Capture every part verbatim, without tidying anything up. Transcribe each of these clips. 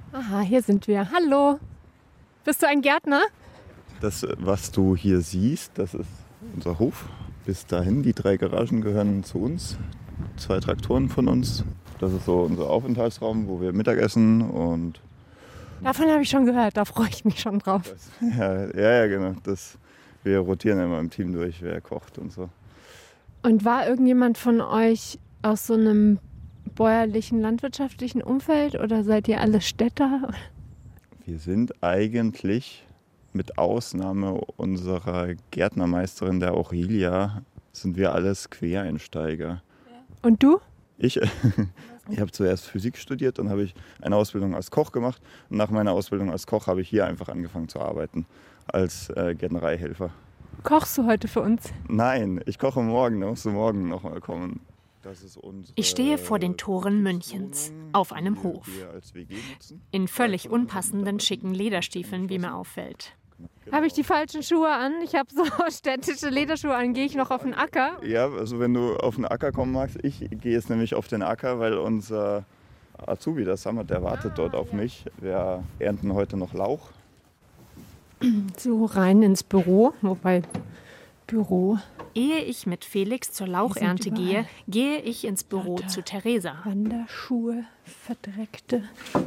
Aha, hier sind wir. Hallo. Bist du ein Gärtner? Das, was du hier siehst, das ist unser Hof. Bis dahin, die drei Garagen gehören zu uns. Zwei Traktoren von uns. Das ist so unser Aufenthaltsraum, wo wir Mittagessen und... Davon habe ich schon gehört, da freue ich mich schon drauf. Das, ja, ja, ja, genau. Das, wir rotieren immer im Team durch, wer kocht und so. Und war irgendjemand von euch aus so einem bäuerlichen, landwirtschaftlichen Umfeld oder seid ihr alle Städter? Wir sind eigentlich, mit Ausnahme unserer Gärtnermeisterin, der Aurelia, sind wir alles Quereinsteiger. Und du? Ich, ich habe zuerst Physik studiert, dann habe ich eine Ausbildung als Koch gemacht. Und nach meiner Ausbildung als Koch habe ich hier einfach angefangen zu arbeiten, als äh, Gärtnereihelfer. Kochst du heute für uns? Nein, ich koche morgen, da musst du morgen nochmal kommen. Das ist unsere Ich stehe vor den Toren Münchens, auf einem Hof. In völlig unpassenden, schicken Lederstiefeln, wie mir auffällt. Habe ich die falschen Schuhe an? Ich habe so städtische Lederschuhe an. Gehe ich noch auf den Acker? Ja, also wenn du auf den Acker kommen magst, ich gehe jetzt nämlich auf den Acker, weil unser Azubi, der Sammet, der wartet ah, dort auf ja. mich. Wir ernten heute noch Lauch. So rein ins Büro, wobei Büro. Ehe ich mit Felix zur Lauchernte gehe, gehe ich ins Büro Warte. zu Theresa. Wanderschuhe, verdreckte.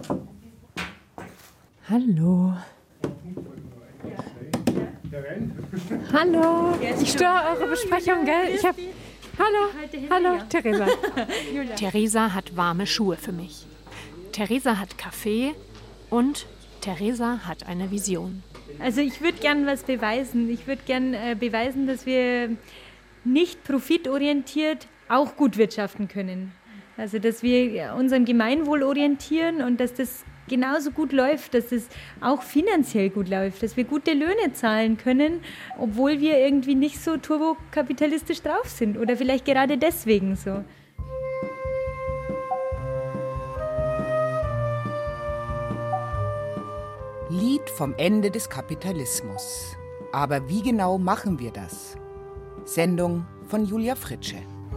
Hallo. Hallo. Ich störe eure Besprechung, gell? Ich hab Hallo, hallo, Theresa. Theresa hat warme Schuhe für mich. Theresa hat Kaffee und Theresa hat eine Vision. Also ich würde gerne was beweisen. Ich würde gerne äh, beweisen, dass wir nicht profitorientiert auch gut wirtschaften können. Also dass wir uns am Gemeinwohl orientieren und dass das genauso gut läuft, dass es auch finanziell gut läuft, dass wir gute Löhne zahlen können, obwohl wir irgendwie nicht so turbokapitalistisch drauf sind oder vielleicht gerade deswegen so. Lied vom Ende des Kapitalismus. Aber wie genau machen wir das? Sendung von Julia Fritsche.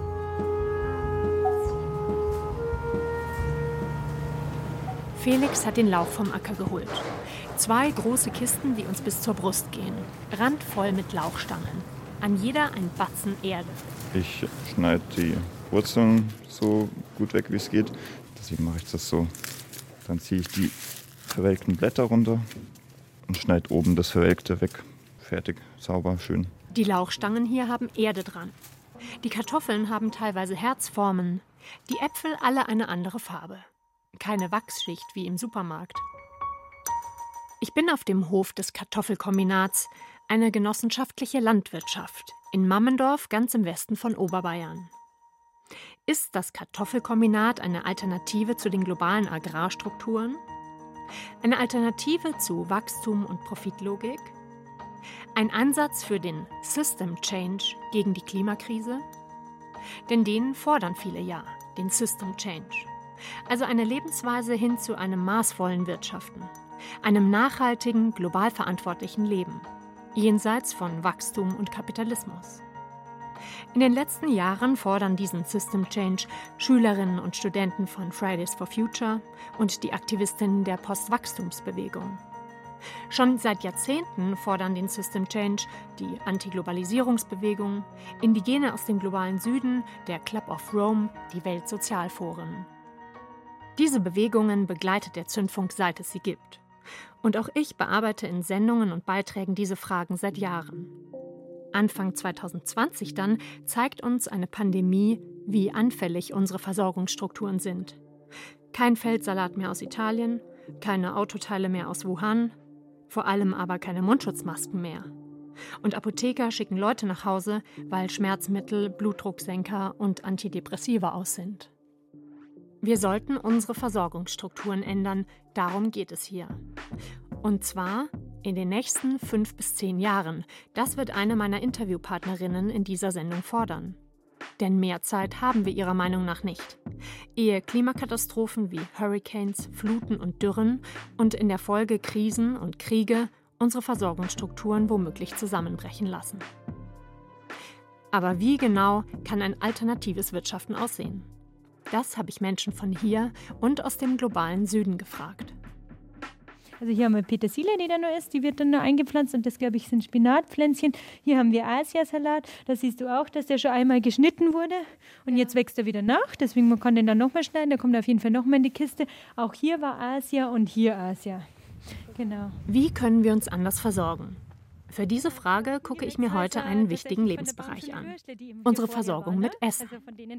Felix hat den Lauch vom Acker geholt. Zwei große Kisten, die uns bis zur Brust gehen. Randvoll mit Lauchstangen. An jeder ein Batzen Erde. Ich schneide die Wurzeln so gut weg, wie es geht. Deswegen mache ich das so. Dann ziehe ich die verwelkten Blätter runter und schneide oben das Verwelkte weg. Fertig, sauber, schön. Die Lauchstangen hier haben Erde dran. Die Kartoffeln haben teilweise Herzformen. Die Äpfel alle eine andere Farbe. Keine Wachsschicht wie im Supermarkt. Ich bin auf dem Hof des Kartoffelkombinats, eine genossenschaftliche Landwirtschaft, in Mammendorf, ganz im Westen von Oberbayern. Ist das Kartoffelkombinat eine Alternative zu den globalen Agrarstrukturen? Eine Alternative zu Wachstum und Profitlogik? Ein Ansatz für den System Change gegen die Klimakrise? Denn den fordern viele ja, den System Change. Also eine Lebensweise hin zu einem maßvollen Wirtschaften, einem nachhaltigen, global verantwortlichen Leben, jenseits von Wachstum und Kapitalismus. In den letzten Jahren fordern diesen System Change Schülerinnen und Studenten von Fridays for Future und die Aktivistinnen der Postwachstumsbewegung. Schon seit Jahrzehnten fordern den System Change die Antiglobalisierungsbewegung, Indigene aus dem globalen Süden, der Club of Rome, die Weltsozialforen. Diese Bewegungen begleitet der Zündfunk, seit es sie gibt. Und auch ich bearbeite in Sendungen und Beiträgen diese Fragen seit Jahren. Anfang zwanzig zwanzig dann zeigt uns eine Pandemie, wie anfällig unsere Versorgungsstrukturen sind. Kein Feldsalat mehr aus Italien, keine Autoteile mehr aus Wuhan, vor allem aber keine Mundschutzmasken mehr. Und Apotheker schicken Leute nach Hause, weil Schmerzmittel, Blutdrucksenker und Antidepressiva aus sind. Wir sollten unsere Versorgungsstrukturen ändern, darum geht es hier. Und zwar in den nächsten fünf bis zehn Jahren. Das wird eine meiner Interviewpartnerinnen in dieser Sendung fordern. Denn mehr Zeit haben wir ihrer Meinung nach nicht. Ehe Klimakatastrophen wie Hurricanes, Fluten und Dürren und in der Folge Krisen und Kriege unsere Versorgungsstrukturen womöglich zusammenbrechen lassen. Aber wie genau kann ein alternatives Wirtschaften aussehen? Das habe ich Menschen von hier und aus dem globalen Süden gefragt. Also hier haben wir Petersilie, die da noch ist, die wird dann noch eingepflanzt und das, glaube ich, sind Spinatpflänzchen. Hier haben wir Asiasalat, da siehst du auch, dass der schon einmal geschnitten wurde und jetzt wächst er wieder nach, deswegen man kann den dann nochmal schneiden, der kommt auf jeden Fall nochmal in die Kiste. Auch hier war Asia und hier Asia. Genau. Wie können wir uns anders versorgen? Für diese Frage gucke ich mir heute einen wichtigen Lebensbereich an. Unsere Versorgung mit Essen.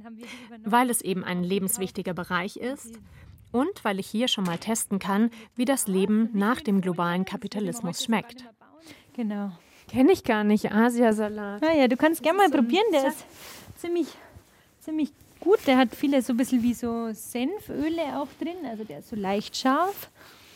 Weil es eben ein lebenswichtiger Bereich ist und weil ich hier schon mal testen kann, wie das Leben nach dem globalen Kapitalismus schmeckt. Genau. Kenne ich gar nicht, Asiasalat. Ah ja, du kannst gerne mal probieren, der ist ziemlich, ziemlich gut. Der hat viele so ein bisschen wie so Senföle auch drin, also der ist so leicht scharf.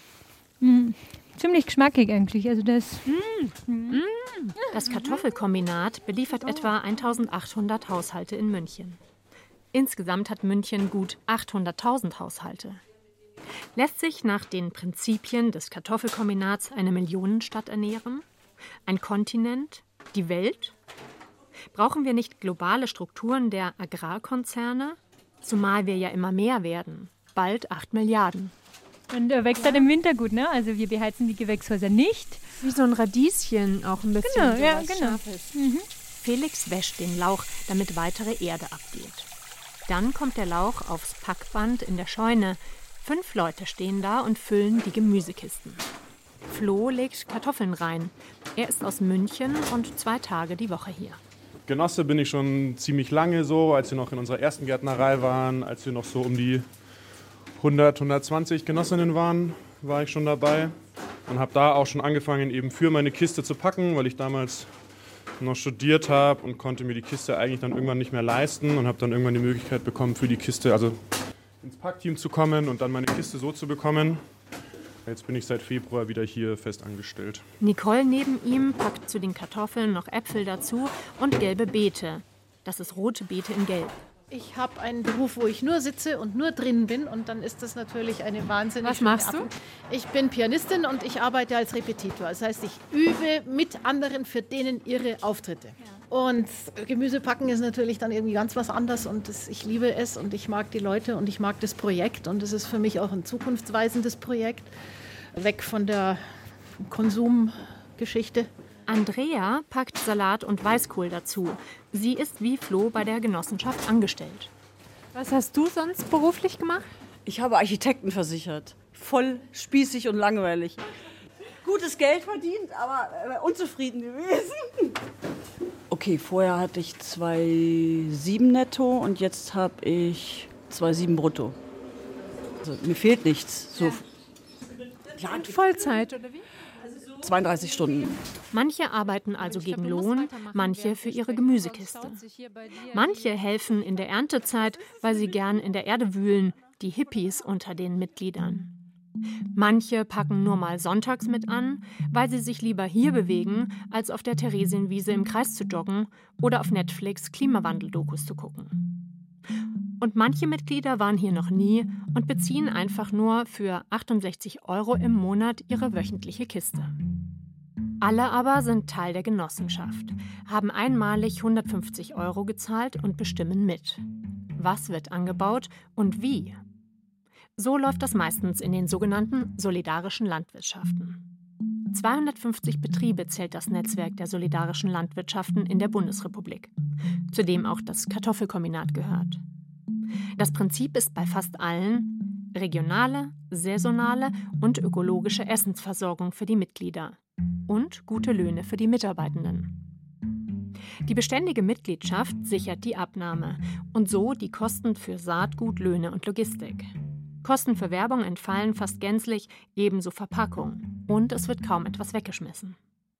Mm. Ziemlich geschmackig eigentlich. Also das, mm. das Kartoffelkombinat beliefert etwa eintausendachthundert Haushalte in München. Insgesamt hat München gut achthunderttausend Haushalte. Lässt sich nach den Prinzipien des Kartoffelkombinats eine Millionenstadt ernähren? Ein Kontinent? Die Welt? Brauchen wir nicht globale Strukturen der Agrarkonzerne? Zumal wir ja immer mehr werden. Bald acht Milliarden. Und er wächst halt im Winter gut, ne? Also wir beheizen die Gewächshäuser nicht. Wie so ein Radieschen auch ein bisschen. Genau, ja, genau. Mhm. Felix wäscht den Lauch, damit weitere Erde abgeht. Dann kommt der Lauch aufs Packband in der Scheune. Fünf Leute stehen da und füllen die Gemüsekisten. Flo legt Kartoffeln rein. Er ist aus München und zwei Tage die Woche hier. Genosse bin ich schon ziemlich lange so, als wir noch in unserer ersten Gärtnerei waren, als wir noch so um die hundert, hundertzwanzig Genossinnen waren, war ich schon dabei und habe da auch schon angefangen, eben für meine Kiste zu packen, weil ich damals noch studiert habe und konnte mir die Kiste eigentlich dann irgendwann nicht mehr leisten und habe dann irgendwann die Möglichkeit bekommen, für die Kiste, also ins Packteam zu kommen und dann meine Kiste so zu bekommen. Jetzt bin ich seit Februar wieder hier fest angestellt. Nicole neben ihm packt zu den Kartoffeln noch Äpfel dazu und gelbe Beete. Das ist rote Beete in Gelb. Ich habe einen Beruf, wo ich nur sitze und nur drin bin und dann ist das natürlich eine wahnsinnig Was machst du? Ich bin Pianistin und ich arbeite als Repetitor. Das heißt, ich übe mit anderen für denen ihre Auftritte. Ja. Und Gemüsepacken ist natürlich dann irgendwie ganz was anderes und das, ich liebe es und ich mag die Leute und ich mag das Projekt und es ist für mich auch ein zukunftsweisendes Projekt. Weg von der Konsumgeschichte. Andrea packt Salat und Weißkohl dazu. Sie ist wie Flo bei der Genossenschaft angestellt. Was hast du sonst beruflich gemacht? Ich habe Architekten versichert. Voll spießig und langweilig. Gutes Geld verdient, aber äh, unzufrieden gewesen. Okay, vorher hatte ich zwei Komma sieben netto und jetzt habe ich zwei Komma sieben brutto. Also, mir fehlt nichts. So. Ja. In Vollzeit, oder wie? zweiunddreißig Stunden. Manche arbeiten also gegen Lohn, manche für ihre Gemüsekiste. Manche helfen in der Erntezeit, weil sie gern in der Erde wühlen, die Hippies unter den Mitgliedern. Manche packen nur mal sonntags mit an, weil sie sich lieber hier bewegen, als auf der Theresienwiese im Kreis zu joggen oder auf Netflix Klimawandel-Dokus zu gucken. Und manche Mitglieder waren hier noch nie und beziehen einfach nur für achtundsechzig Euro im Monat ihre wöchentliche Kiste. Alle aber sind Teil der Genossenschaft, haben einmalig hundertfünfzig Euro gezahlt und bestimmen mit. Was wird angebaut und wie? So läuft das meistens in den sogenannten solidarischen Landwirtschaften. zweihundertfünfzig Betriebe zählt das Netzwerk der solidarischen Landwirtschaften in der Bundesrepublik, zu dem auch das Kartoffelkombinat gehört. Das Prinzip ist bei fast allen regionale, saisonale und ökologische Essensversorgung für die Mitglieder und gute Löhne für die Mitarbeitenden. Die beständige Mitgliedschaft sichert die Abnahme und so die Kosten für Saatgut, Löhne und Logistik. Kosten für Werbung entfallen fast gänzlich, ebenso Verpackung. Und es wird kaum etwas weggeschmissen.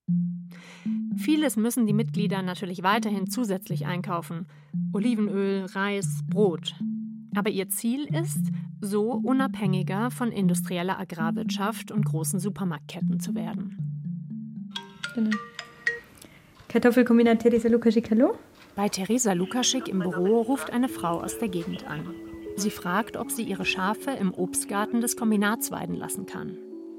Vieles müssen die Mitglieder natürlich weiterhin zusätzlich einkaufen. Olivenöl, Reis, Brot. Aber ihr Ziel ist, so unabhängiger von industrieller Agrarwirtschaft und großen Supermarktketten zu werden. Genau. Kartoffelkombinat Theresa Lukaschik, hallo? Bei Theresa Lukaschik im Büro ruft eine Frau aus der Gegend an. Sie fragt, ob sie ihre Schafe im Obstgarten des Kombinats weiden lassen kann.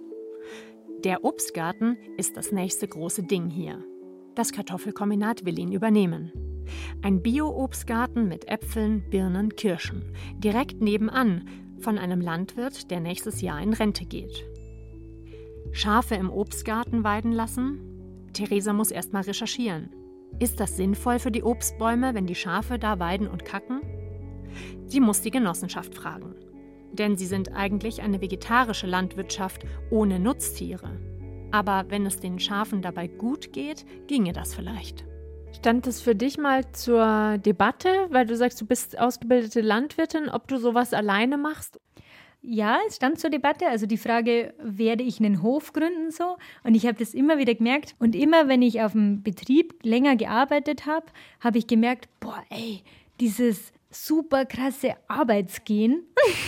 Der Obstgarten ist das nächste große Ding hier. Das Kartoffelkombinat will ihn übernehmen. Ein Bio-Obstgarten mit Äpfeln, Birnen, Kirschen. Direkt nebenan von einem Landwirt, der nächstes Jahr in Rente geht. Schafe im Obstgarten weiden lassen? Theresa muss erst mal recherchieren. Ist das sinnvoll für die Obstbäume, wenn die Schafe da weiden und kacken? Sie muss die Genossenschaft fragen. Denn sie sind eigentlich eine vegetarische Landwirtschaft ohne Nutztiere. Aber wenn es den Schafen dabei gut geht, ginge das vielleicht. Stand das für dich mal zur Debatte, weil du sagst, du bist ausgebildete Landwirtin, ob du sowas alleine machst? Ja, es stand zur Debatte, also die Frage, werde ich einen Hof gründen so? Und ich habe das immer wieder gemerkt. Und immer, wenn ich auf dem Betrieb länger gearbeitet habe, habe ich gemerkt, boah, ey, dieses super krasse Arbeitsgehen,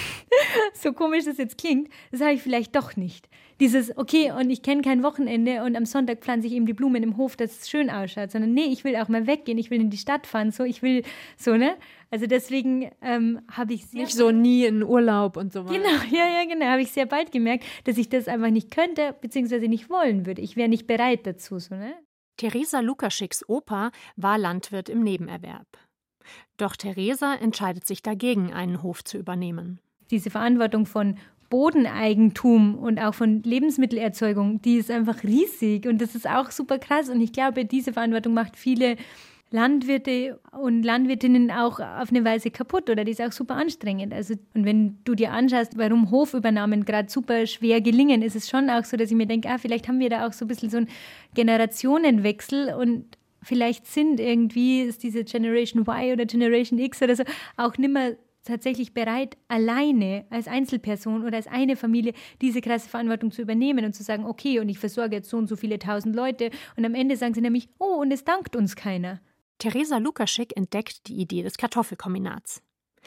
so komisch das jetzt klingt, das habe ich vielleicht doch nicht. Dieses, okay, und ich kenne kein Wochenende und am Sonntag pflanze ich eben die Blumen im Hof, dass es schön ausschaut, sondern nee, ich will auch mal weggehen, ich will in die Stadt fahren, so, ich will, so, ne? Also deswegen ähm, habe ich sehr... Nicht so nie in Urlaub und so weiter. Genau, ja, ja, genau, habe ich sehr bald gemerkt, dass ich das einfach nicht könnte, beziehungsweise nicht wollen würde. Ich wäre nicht bereit dazu, so, ne? Theresa Lukaschicks Opa war Landwirt im Nebenerwerb. Doch Theresa entscheidet sich dagegen, einen Hof zu übernehmen. Diese Verantwortung von Bodeneigentum und auch von Lebensmittelerzeugung, die ist einfach riesig und das ist auch super krass. Und ich glaube, diese Verantwortung macht viele Landwirte und Landwirtinnen auch auf eine Weise kaputt oder die ist auch super anstrengend. Also, und wenn du dir anschaust, warum Hofübernahmen gerade super schwer gelingen, ist es schon auch so, dass ich mir denke, ah, vielleicht haben wir da auch so ein bisschen so einen Generationenwechsel und vielleicht sind irgendwie, ist diese Generation Y oder Generation X oder so, auch nicht mehr tatsächlich bereit, alleine als Einzelperson oder als eine Familie diese krasse Verantwortung zu übernehmen und zu sagen, okay, und ich versorge jetzt so und so viele tausend Leute und am Ende sagen sie nämlich, oh, und es dankt uns keiner. Theresa Lukaschik entdeckt die Idee des Kartoffelkombinats.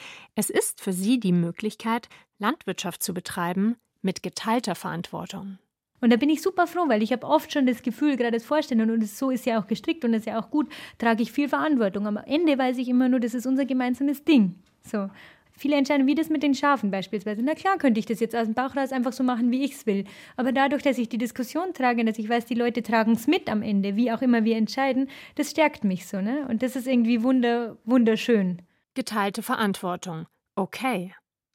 Es ist für sie die Möglichkeit, Landwirtschaft zu betreiben mit geteilter Verantwortung. Und da bin ich super froh, weil ich habe oft schon das Gefühl, gerade das Vorstellen, und so ist ja auch gestrickt und das ist ja auch gut, trage ich viel Verantwortung. Am Ende weiß ich immer nur, das ist unser gemeinsames Ding. So. Viele entscheiden, wie das mit den Schafen beispielsweise. Na klar könnte ich das jetzt aus dem Bauch raus einfach so machen, wie ich es will. Aber dadurch, dass ich die Diskussion trage, dass ich weiß, die Leute tragen es mit am Ende, wie auch immer wir entscheiden, das stärkt mich so, ne? Und das ist irgendwie wunder, wunderschön. Geteilte Verantwortung. Okay.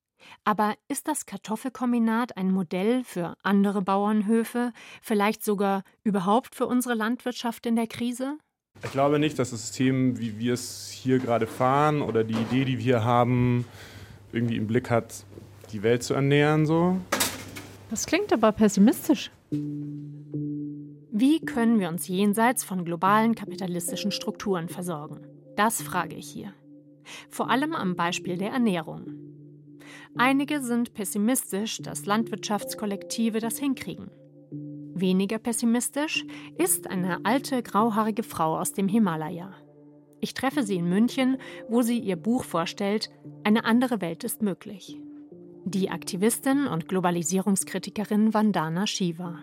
Aber ist das Kartoffelkombinat ein Modell für andere Bauernhöfe, vielleicht sogar überhaupt für unsere Landwirtschaft in der Krise? Ich glaube nicht, dass das System, wie wir es hier gerade fahren oder die Idee, die wir hier haben, irgendwie im Blick hat, die Welt zu ernähren. So. Das klingt aber pessimistisch. Wie können wir uns jenseits von globalen kapitalistischen Strukturen versorgen? Das frage ich hier. Vor allem am Beispiel der Ernährung. Einige sind pessimistisch, dass Landwirtschaftskollektive das hinkriegen. Weniger pessimistisch ist eine alte, grauhaarige Frau aus dem Himalaya. Ich treffe sie in München, wo sie ihr Buch vorstellt, Eine andere Welt ist möglich. Die Aktivistin und Globalisierungskritikerin Vandana Shiva.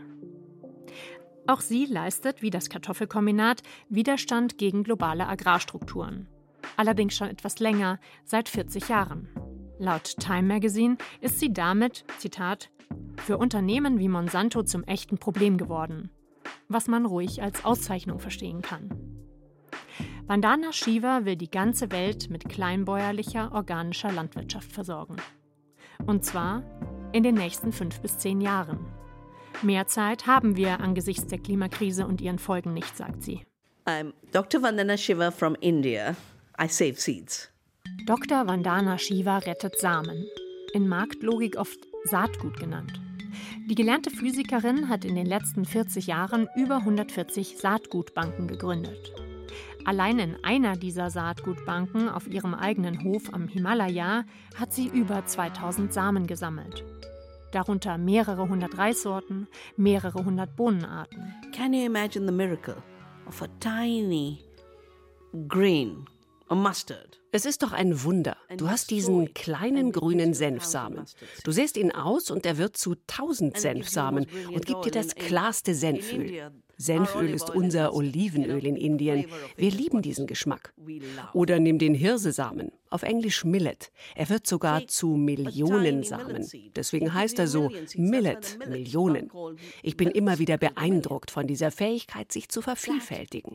Auch sie leistet, wie das Kartoffelkombinat, Widerstand gegen globale Agrarstrukturen. Allerdings schon etwas länger, seit vierzig Jahren. Laut Time Magazine ist sie damit, Zitat, für Unternehmen wie Monsanto zum echten Problem geworden, was man ruhig als Auszeichnung verstehen kann. Vandana Shiva will die ganze Welt mit kleinbäuerlicher, organischer Landwirtschaft versorgen. Und zwar in den nächsten fünf bis zehn Jahren. Mehr Zeit haben wir angesichts der Klimakrise und ihren Folgen nicht, sagt sie. I'm Doktor Vandana Shiva from India. I save seeds. Doktor Vandana Shiva rettet Samen. In Marktlogik oft Saatgut genannt. Die gelernte Physikerin hat in den letzten vierzig Jahren über hundertvierzig Saatgutbanken gegründet. Allein in einer dieser Saatgutbanken auf ihrem eigenen Hof am Himalaya hat sie über zweitausend Samen gesammelt. Darunter mehrere hundert Reissorten, mehrere hundert Bohnenarten. Can you imagine the miracle of a tiny green, a mustard? Es ist doch ein Wunder. Du hast diesen kleinen grünen Senfsamen. Du säst ihn aus und er wird zu tausend Senfsamen und gibt dir das klarste Senföl. Senföl ist unser Olivenöl in Indien. Wir lieben diesen Geschmack. Oder nimm den Hirsesamen, auf Englisch Millet. Er wird sogar zu Millionensamen. Deswegen heißt er so Millet, Millionen. Ich bin immer wieder beeindruckt von dieser Fähigkeit, sich zu vervielfältigen.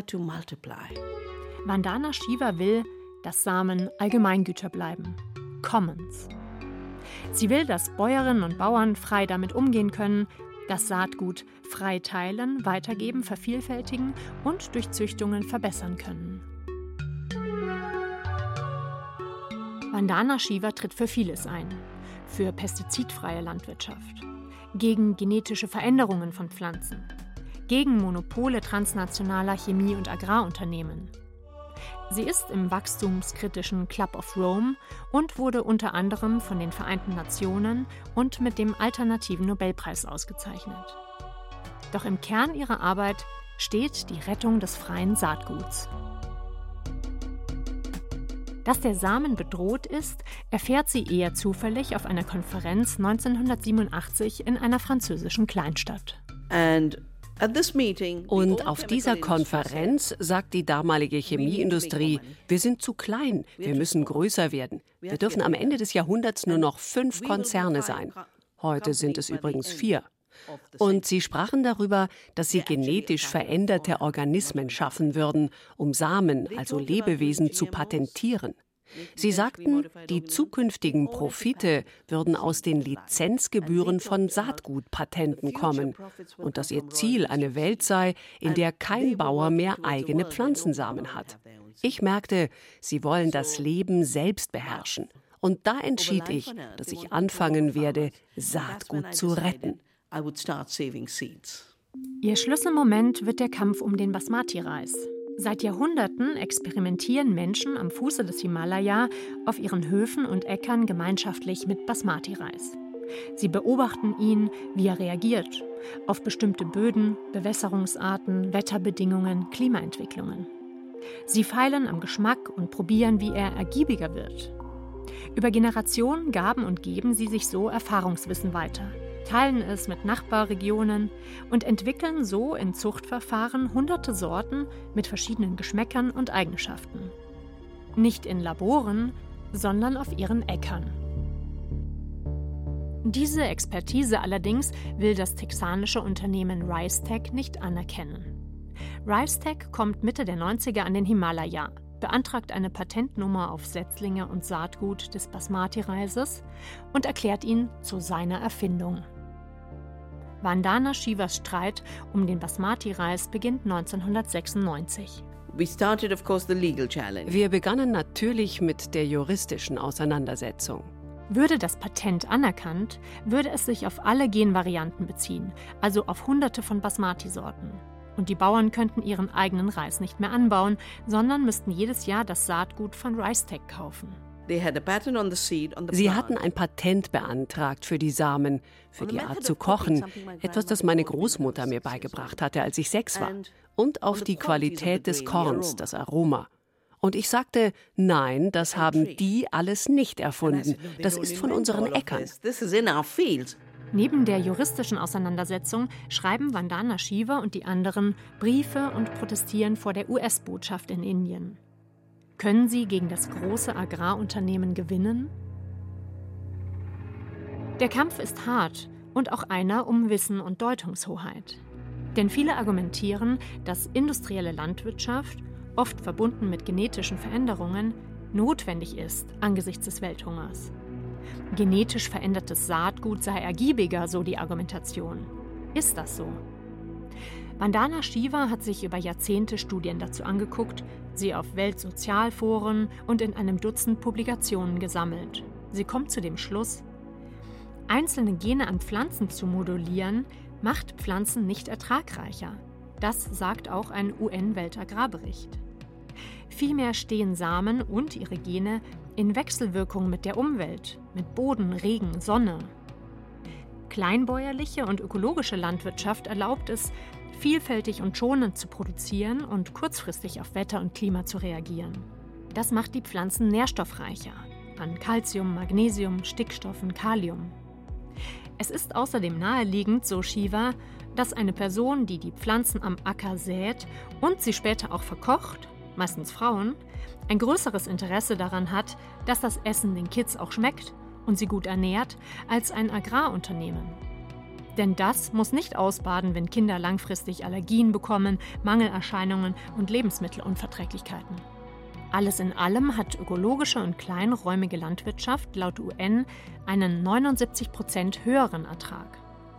Vandana Shiva will, dass Samen Allgemeingüter bleiben. Commons. Sie will, dass Bäuerinnen und Bauern frei damit umgehen können, Das Saatgut frei teilen, weitergeben, vervielfältigen und durch Züchtungen verbessern können. Vandana Shiva tritt für vieles ein. Für pestizidfreie Landwirtschaft, gegen genetische Veränderungen von Pflanzen, gegen Monopole transnationaler Chemie- und Agrarunternehmen. Sie ist im wachstumskritischen Club of Rome und wurde unter anderem von den Vereinten Nationen und mit dem Alternativen Nobelpreis ausgezeichnet. Doch im Kern ihrer Arbeit steht die Rettung des freien Saatguts. Dass der Samen bedroht ist, erfährt sie eher zufällig auf einer Konferenz neunzehnhundertsiebenundachtzig in einer französischen Kleinstadt. Und auf dieser Konferenz sagt die damalige Chemieindustrie, wir sind zu klein, wir müssen größer werden. Wir dürfen am Ende des Jahrhunderts nur noch fünf Konzerne sein. Heute sind es übrigens vier. Und sie sprachen darüber, dass sie genetisch veränderte Organismen schaffen würden, um Samen, also Lebewesen, zu patentieren. Sie sagten, die zukünftigen Profite würden aus den Lizenzgebühren von Saatgutpatenten kommen und dass ihr Ziel eine Welt sei, in der kein Bauer mehr eigene Pflanzensamen hat. Ich merkte, sie wollen das Leben selbst beherrschen. Und da entschied ich, dass ich anfangen werde, Saatgut zu retten. Ihr Schlüsselmoment wird der Kampf um den Basmati-Reis. Seit Jahrhunderten experimentieren Menschen am Fuße des Himalaya auf ihren Höfen und Äckern gemeinschaftlich mit Basmati-Reis. Sie beobachten ihn, wie er reagiert, auf bestimmte Böden, Bewässerungsarten, Wetterbedingungen, Klimaentwicklungen. Sie feilen am Geschmack und probieren, wie er ergiebiger wird. Über Generationen gaben und geben sie sich so Erfahrungswissen weiter, teilen es mit Nachbarregionen und entwickeln so in Zuchtverfahren hunderte Sorten mit verschiedenen Geschmäckern und Eigenschaften. Nicht in Laboren, sondern auf ihren Äckern. Diese Expertise allerdings will das texanische Unternehmen RiceTech nicht anerkennen. RiceTech kommt Mitte der neunziger an den Himalaya, beantragt eine Patentnummer auf Setzlinge und Saatgut des Basmati-Reises und erklärt ihn zu seiner Erfindung. Vandana Shivas Streit um den Basmati-Reis beginnt neunzehnhundertsechsundneunzig. Wir begannen natürlich mit der juristischen Auseinandersetzung. Würde das Patent anerkannt, würde es sich auf alle Genvarianten beziehen, also auf Hunderte von Basmati-Sorten. Und die Bauern könnten ihren eigenen Reis nicht mehr anbauen, sondern müssten jedes Jahr das Saatgut von RiceTech kaufen. Sie hatten ein Patent beantragt für die Samen, für die Art zu kochen, etwas, das meine Großmutter mir beigebracht hatte, als ich sechs war, und auf die Qualität des Korns, das Aroma. Und ich sagte, nein, das haben die alles nicht erfunden, das ist von unseren Äckern. Neben der juristischen Auseinandersetzung schreiben Vandana Shiva und die anderen Briefe und protestieren vor der U S-Botschaft in Indien. Können sie gegen das große Agrarunternehmen gewinnen? Der Kampf ist hart und auch einer um Wissen und Deutungshoheit. Denn viele argumentieren, dass industrielle Landwirtschaft, oft verbunden mit genetischen Veränderungen, notwendig ist angesichts des Welthungers. Genetisch verändertes Saatgut sei ergiebiger, so die Argumentation. Ist das so? Vandana Shiva hat sich über Jahrzehnte Studien dazu angeguckt, sie auf Weltsozialforen und in einem Dutzend Publikationen gesammelt. Sie kommt zu dem Schluss, einzelne Gene an Pflanzen zu modulieren, macht Pflanzen nicht ertragreicher. Das sagt auch ein U N-Weltagrarbericht. Vielmehr stehen Samen und ihre Gene in Wechselwirkung mit der Umwelt, mit Boden, Regen, Sonne. Kleinbäuerliche und ökologische Landwirtschaft erlaubt es, vielfältig und schonend zu produzieren und kurzfristig auf Wetter und Klima zu reagieren. Das macht die Pflanzen nährstoffreicher an Calcium, Magnesium, Stickstoffen, Kalium. Es ist außerdem naheliegend, so Shiva, dass eine Person, die die Pflanzen am Acker sät und sie später auch verkocht, meistens Frauen, ein größeres Interesse daran hat, dass das Essen den Kids auch schmeckt und sie gut ernährt, als ein Agrarunternehmen. Denn das muss nicht ausbaden, wenn Kinder langfristig Allergien bekommen, Mangelerscheinungen und Lebensmittelunverträglichkeiten. Alles in allem hat ökologische und kleinräumige Landwirtschaft laut U N einen neunundsiebzig Prozent höheren Ertrag.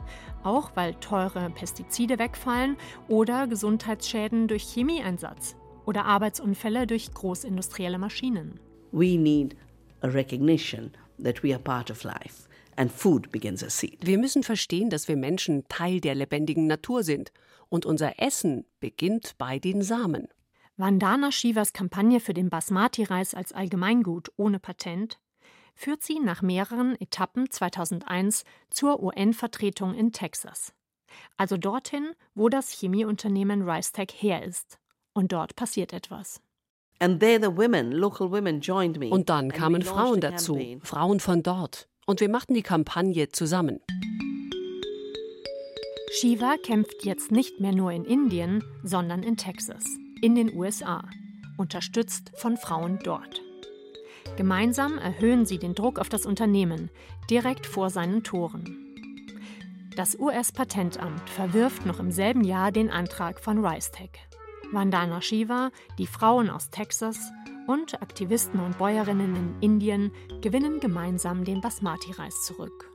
auch weil teure Pestizide wegfallen oder Gesundheitsschäden durch Chemieeinsatz oder Arbeitsunfälle durch großindustrielle Maschinen. We need a recognition that we are part of life and food begins as seed. Wir müssen verstehen, dass wir Menschen Teil der lebendigen Natur sind und unser Essen beginnt bei den Samen. Vandana Shivas Kampagne für den Basmati-Reis als Allgemeingut ohne Patent führt sie nach mehreren Etappen zweitausendeins zur U N-Vertretung in Texas. Also dorthin, wo das Chemieunternehmen RiceTech her ist. Und dort passiert etwas. And there the women, local women joined me. Und dann kamen Frauen dazu, Frauen von dort. Und wir machten die Kampagne zusammen. Shiva kämpft jetzt nicht mehr nur in Indien, sondern in Texas, in den U S A, unterstützt von Frauen dort. Gemeinsam erhöhen sie den Druck auf das Unternehmen, direkt vor seinen Toren. Das U S-Patentamt verwirft noch im selben Jahr den Antrag von RiceTech. Vandana Shiva, die Frauen aus Texas und Aktivisten und Bäuerinnen in Indien gewinnen gemeinsam den Basmati-Reis zurück.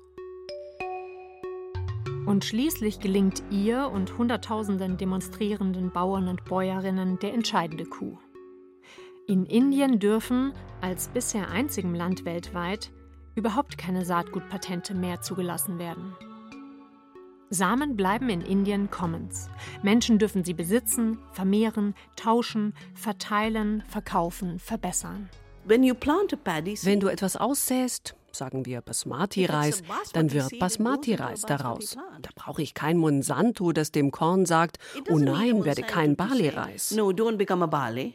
Und schließlich gelingt ihr und hunderttausenden demonstrierenden Bauern und Bäuerinnen der entscheidende Coup. In Indien dürfen, als bisher einzigem Land weltweit, überhaupt keine Saatgutpatente mehr zugelassen werden. Samen bleiben in Indien Commons. Menschen dürfen sie besitzen, vermehren, tauschen, verteilen, verkaufen, verbessern. When you plant a paddy seed, Wenn du etwas aussäst, sagen wir Basmati-Reis, dann wird Basmati-Reis daraus. Da brauche ich kein Monsanto, das dem Korn sagt, oh nein, werde kein Barley-Reis. No, don't become a barley.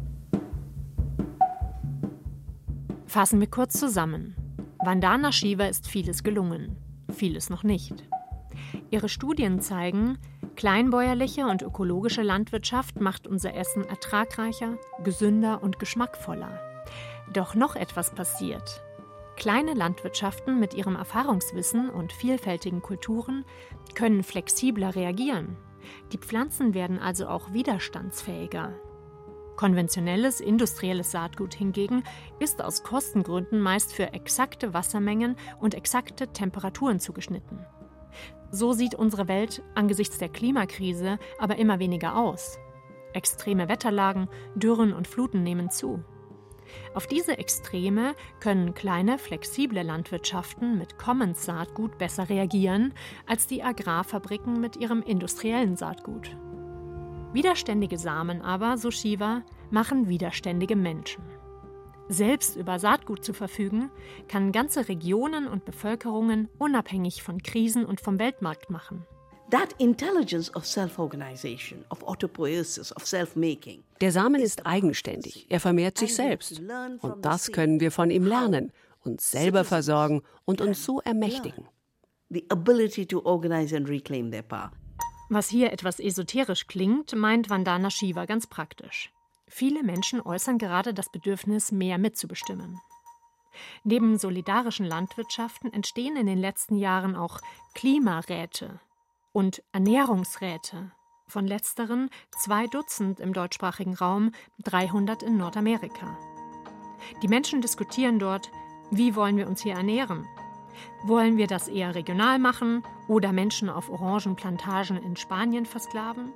Fassen wir kurz zusammen. Vandana Shiva ist vieles gelungen, vieles noch nicht. Ihre Studien zeigen, kleinbäuerliche und ökologische Landwirtschaft macht unser Essen ertragreicher, gesünder und geschmackvoller. Doch noch etwas passiert. Kleine Landwirtschaften mit ihrem Erfahrungswissen und vielfältigen Kulturen können flexibler reagieren. Die Pflanzen werden also auch widerstandsfähiger. Konventionelles, industrielles Saatgut hingegen ist aus Kostengründen meist für exakte Wassermengen und exakte Temperaturen zugeschnitten. So sieht unsere Welt angesichts der Klimakrise aber immer weniger aus. Extreme Wetterlagen, Dürren und Fluten nehmen zu. Auf diese Extreme können kleine, flexible Landwirtschaften mit Commons-Saatgut besser reagieren als die Agrarfabriken mit ihrem industriellen Saatgut. Widerständige Samen aber, so Shiva, machen widerständige Menschen. Selbst über Saatgut zu verfügen, kann ganze Regionen und Bevölkerungen unabhängig von Krisen und vom Weltmarkt machen. That intelligence of self-organization, of autopoiesis, of self-making. Der Samen ist eigenständig, er vermehrt sich selbst. Und das können wir von ihm lernen, uns selber versorgen und uns so ermächtigen. The ability to organize and reclaim their power. Was hier etwas esoterisch klingt, meint Vandana Shiva ganz praktisch. Viele Menschen äußern gerade das Bedürfnis, mehr mitzubestimmen. Neben solidarischen Landwirtschaften entstehen in den letzten Jahren auch Klimaräte und Ernährungsräte. Von letzteren zwei Dutzend im deutschsprachigen Raum, dreihundert in Nordamerika. Die Menschen diskutieren dort, wie wollen wir uns hier ernähren? Wollen wir das eher regional machen oder Menschen auf Orangenplantagen in Spanien versklaven?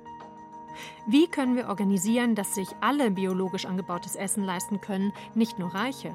Wie können wir organisieren, dass sich alle biologisch angebautes Essen leisten können, nicht nur Reiche?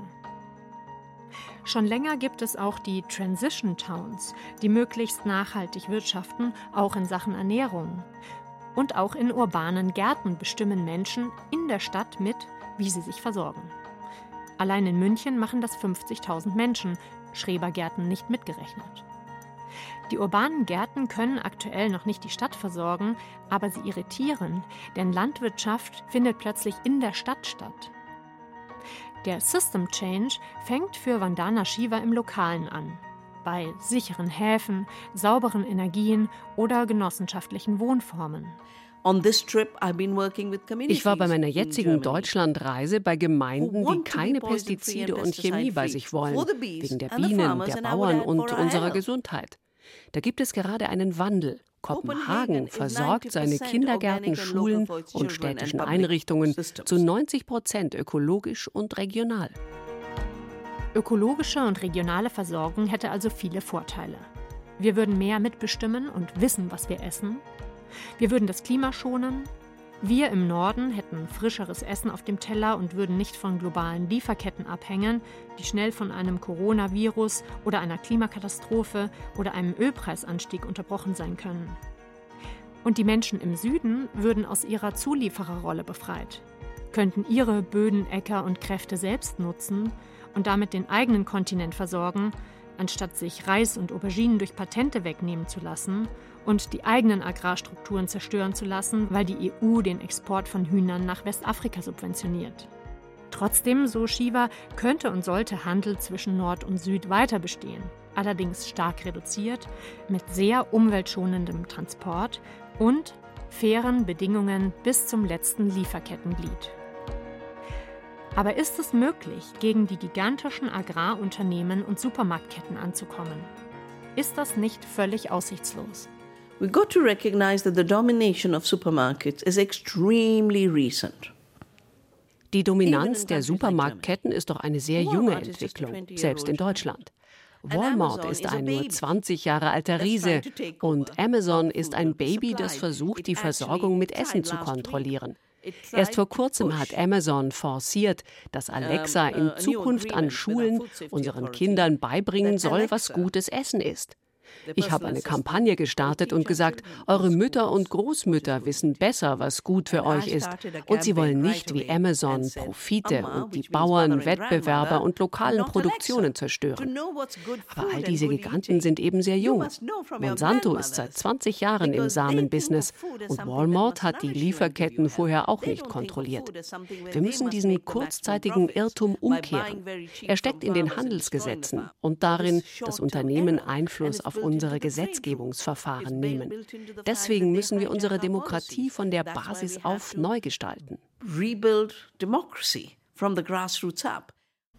Schon länger gibt es auch die Transition Towns, die möglichst nachhaltig wirtschaften, auch in Sachen Ernährung. Und auch in urbanen Gärten bestimmen Menschen in der Stadt mit, wie sie sich versorgen. Allein in München machen das fünfzigtausend Menschen, Schrebergärten nicht mitgerechnet. Die urbanen Gärten können aktuell noch nicht die Stadt versorgen, aber sie irritieren, denn Landwirtschaft findet plötzlich in der Stadt statt. Der System Change fängt für Vandana Shiva im Lokalen an, bei sicheren Häfen, sauberen Energien oder genossenschaftlichen Wohnformen. Ich war bei meiner jetzigen Deutschlandreise bei Gemeinden, die keine Pestizide und Chemie bei sich wollen, wegen der Bienen, der Bauern und unserer Gesundheit. Da gibt es gerade einen Wandel. Kopenhagen versorgt seine Kindergärten, Schulen und städtischen Einrichtungen zu neunzig Prozent ökologisch und regional. Ökologische und regionale Versorgung hätte also viele Vorteile. Wir würden mehr mitbestimmen und wissen, was wir essen. Wir würden das Klima schonen. Wir im Norden hätten frischeres Essen auf dem Teller und würden nicht von globalen Lieferketten abhängen, die schnell von einem Coronavirus oder einer Klimakatastrophe oder einem Ölpreisanstieg unterbrochen sein können. Und die Menschen im Süden würden aus ihrer Zuliefererrolle befreit, könnten ihre Böden, Äcker und Kräfte selbst nutzen und damit den eigenen Kontinent versorgen, anstatt sich Reis und Auberginen durch Patente wegnehmen zu lassen und die eigenen Agrarstrukturen zerstören zu lassen, weil die E U den Export von Hühnern nach Westafrika subventioniert. Trotzdem, so Shiva, könnte und sollte Handel zwischen Nord und Süd weiter bestehen, allerdings stark reduziert, mit sehr umweltschonendem Transport und fairen Bedingungen bis zum letzten Lieferkettenglied. Aber ist es möglich, gegen die gigantischen Agrarunternehmen und Supermarktketten anzukommen? Ist das nicht völlig aussichtslos? We got to recognize that the domination of supermarkets is extremely recent. Die Dominanz der Supermarktketten ist doch eine sehr junge Entwicklung, selbst in Deutschland. Walmart ist ein nur zwanzig Jahre alter Riese und Amazon ist ein Baby, das versucht, die Versorgung mit Essen zu kontrollieren. Erst vor kurzem hat Amazon forciert, dass Alexa in Zukunft an Schulen unseren Kindern beibringen soll, was gutes Essen ist. Ich habe eine Kampagne gestartet und gesagt, eure Mütter und Großmütter wissen besser, was gut für euch ist. Und sie wollen nicht wie Amazon Profite und die Bauern, Wettbewerber und lokalen Produktionen zerstören. Aber all diese Giganten sind eben sehr jung. Monsanto ist seit zwanzig Jahren im Samenbusiness und Walmart hat die Lieferketten vorher auch nicht kontrolliert. Wir müssen diesen kurzzeitigen Irrtum umkehren. Er steckt in den Handelsgesetzen und darin, dass Unternehmen Einfluss auf unsere Gesetzgebungsverfahren nehmen. Deswegen müssen wir unsere Demokratie von der Basis auf neu gestalten. Rebuild democracy from the grassroots up.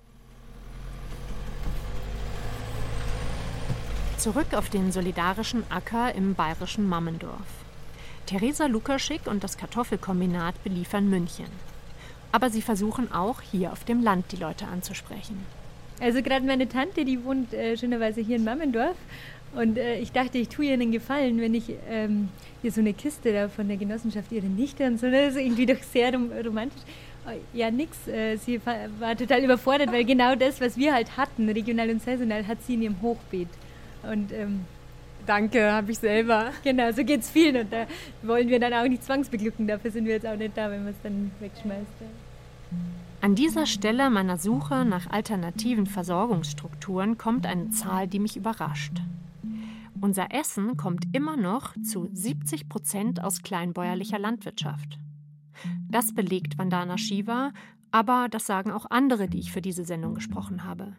Zurück auf den solidarischen Acker im bayerischen Mammendorf. Theresa Lukaschik und das Kartoffelkombinat beliefern München. Aber sie versuchen auch, hier auf dem Land die Leute anzusprechen. Also gerade meine Tante, die wohnt äh, schönerweise hier in Mammendorf. Und äh, ich dachte, ich tue ihr einen Gefallen, wenn ich ähm, hier so eine Kiste da von der Genossenschaft ihre Nichte und so, das ist irgendwie doch sehr rom- romantisch. Ja, nix. Äh, sie war, war total überfordert, weil genau das, was wir halt hatten, regional und saisonal, hat sie in ihrem Hochbeet. Und ähm, danke, habe ich selber. Genau, so geht's vielen und da wollen wir dann auch nicht zwangsbeglücken. Dafür sind wir jetzt auch nicht da, wenn man es dann wegschmeißt. An dieser Stelle meiner Suche nach alternativen Versorgungsstrukturen kommt eine Zahl, die mich überrascht. Unser Essen kommt immer noch zu siebzig Prozent aus kleinbäuerlicher Landwirtschaft. Das belegt Vandana Shiva, aber das sagen auch andere, die ich für diese Sendung gesprochen habe.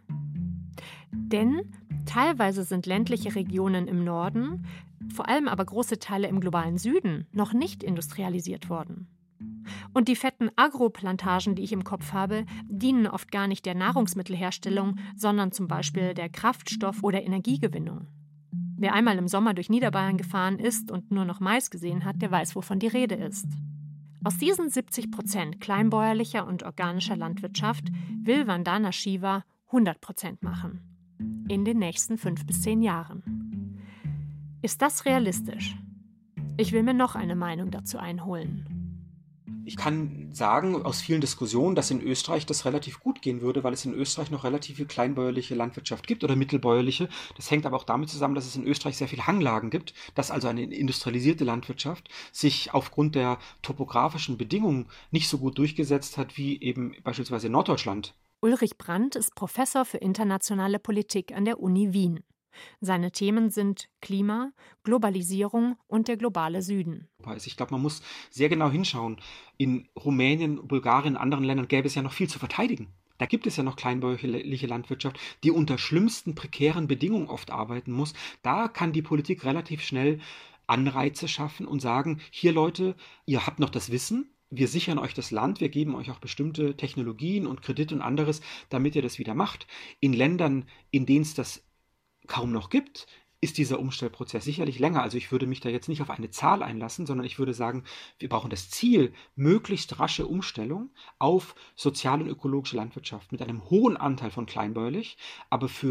Denn teilweise sind ländliche Regionen im Norden, vor allem aber große Teile im globalen Süden, noch nicht industrialisiert worden. Und die fetten Agroplantagen, die ich im Kopf habe, dienen oft gar nicht der Nahrungsmittelherstellung, sondern zum Beispiel der Kraftstoff- oder Energiegewinnung. Wer einmal im Sommer durch Niederbayern gefahren ist und nur noch Mais gesehen hat, der weiß, wovon die Rede ist. Aus diesen siebzig Prozent kleinbäuerlicher und organischer Landwirtschaft will Vandana Shiva hundert Prozent machen. In den nächsten fünf bis zehn Jahren. Ist das realistisch? Ich will mir noch eine Meinung dazu einholen. Ich kann sagen, aus vielen Diskussionen, dass in Österreich das relativ gut gehen würde, weil es in Österreich noch relativ viel kleinbäuerliche Landwirtschaft gibt oder mittelbäuerliche. Das hängt aber auch damit zusammen, dass es in Österreich sehr viele Hanglagen gibt, dass also eine industrialisierte Landwirtschaft sich aufgrund der topografischen Bedingungen nicht so gut durchgesetzt hat wie eben beispielsweise in Norddeutschland. Ulrich Brandt ist Professor für internationale Politik an der Uni Wien. Seine Themen sind Klima, Globalisierung und der globale Süden. Ich glaube, man muss sehr genau hinschauen. In Rumänien, Bulgarien, anderen Ländern gäbe es ja noch viel zu verteidigen. Da gibt es ja noch kleinbäuerliche Landwirtschaft, die unter schlimmsten prekären Bedingungen oft arbeiten muss. Da kann die Politik relativ schnell Anreize schaffen und sagen, hier Leute, ihr habt noch das Wissen, wir sichern euch das Land, wir geben euch auch bestimmte Technologien und Kredite und anderes, damit ihr das wieder macht. In Ländern, in denen es das kaum noch gibt, ist dieser Umstellprozess sicherlich länger. Also ich würde mich da jetzt nicht auf eine Zahl einlassen, sondern ich würde sagen, wir brauchen das Ziel, möglichst rasche Umstellung auf soziale und ökologische Landwirtschaft mit einem hohen Anteil von kleinbäuerlich, aber für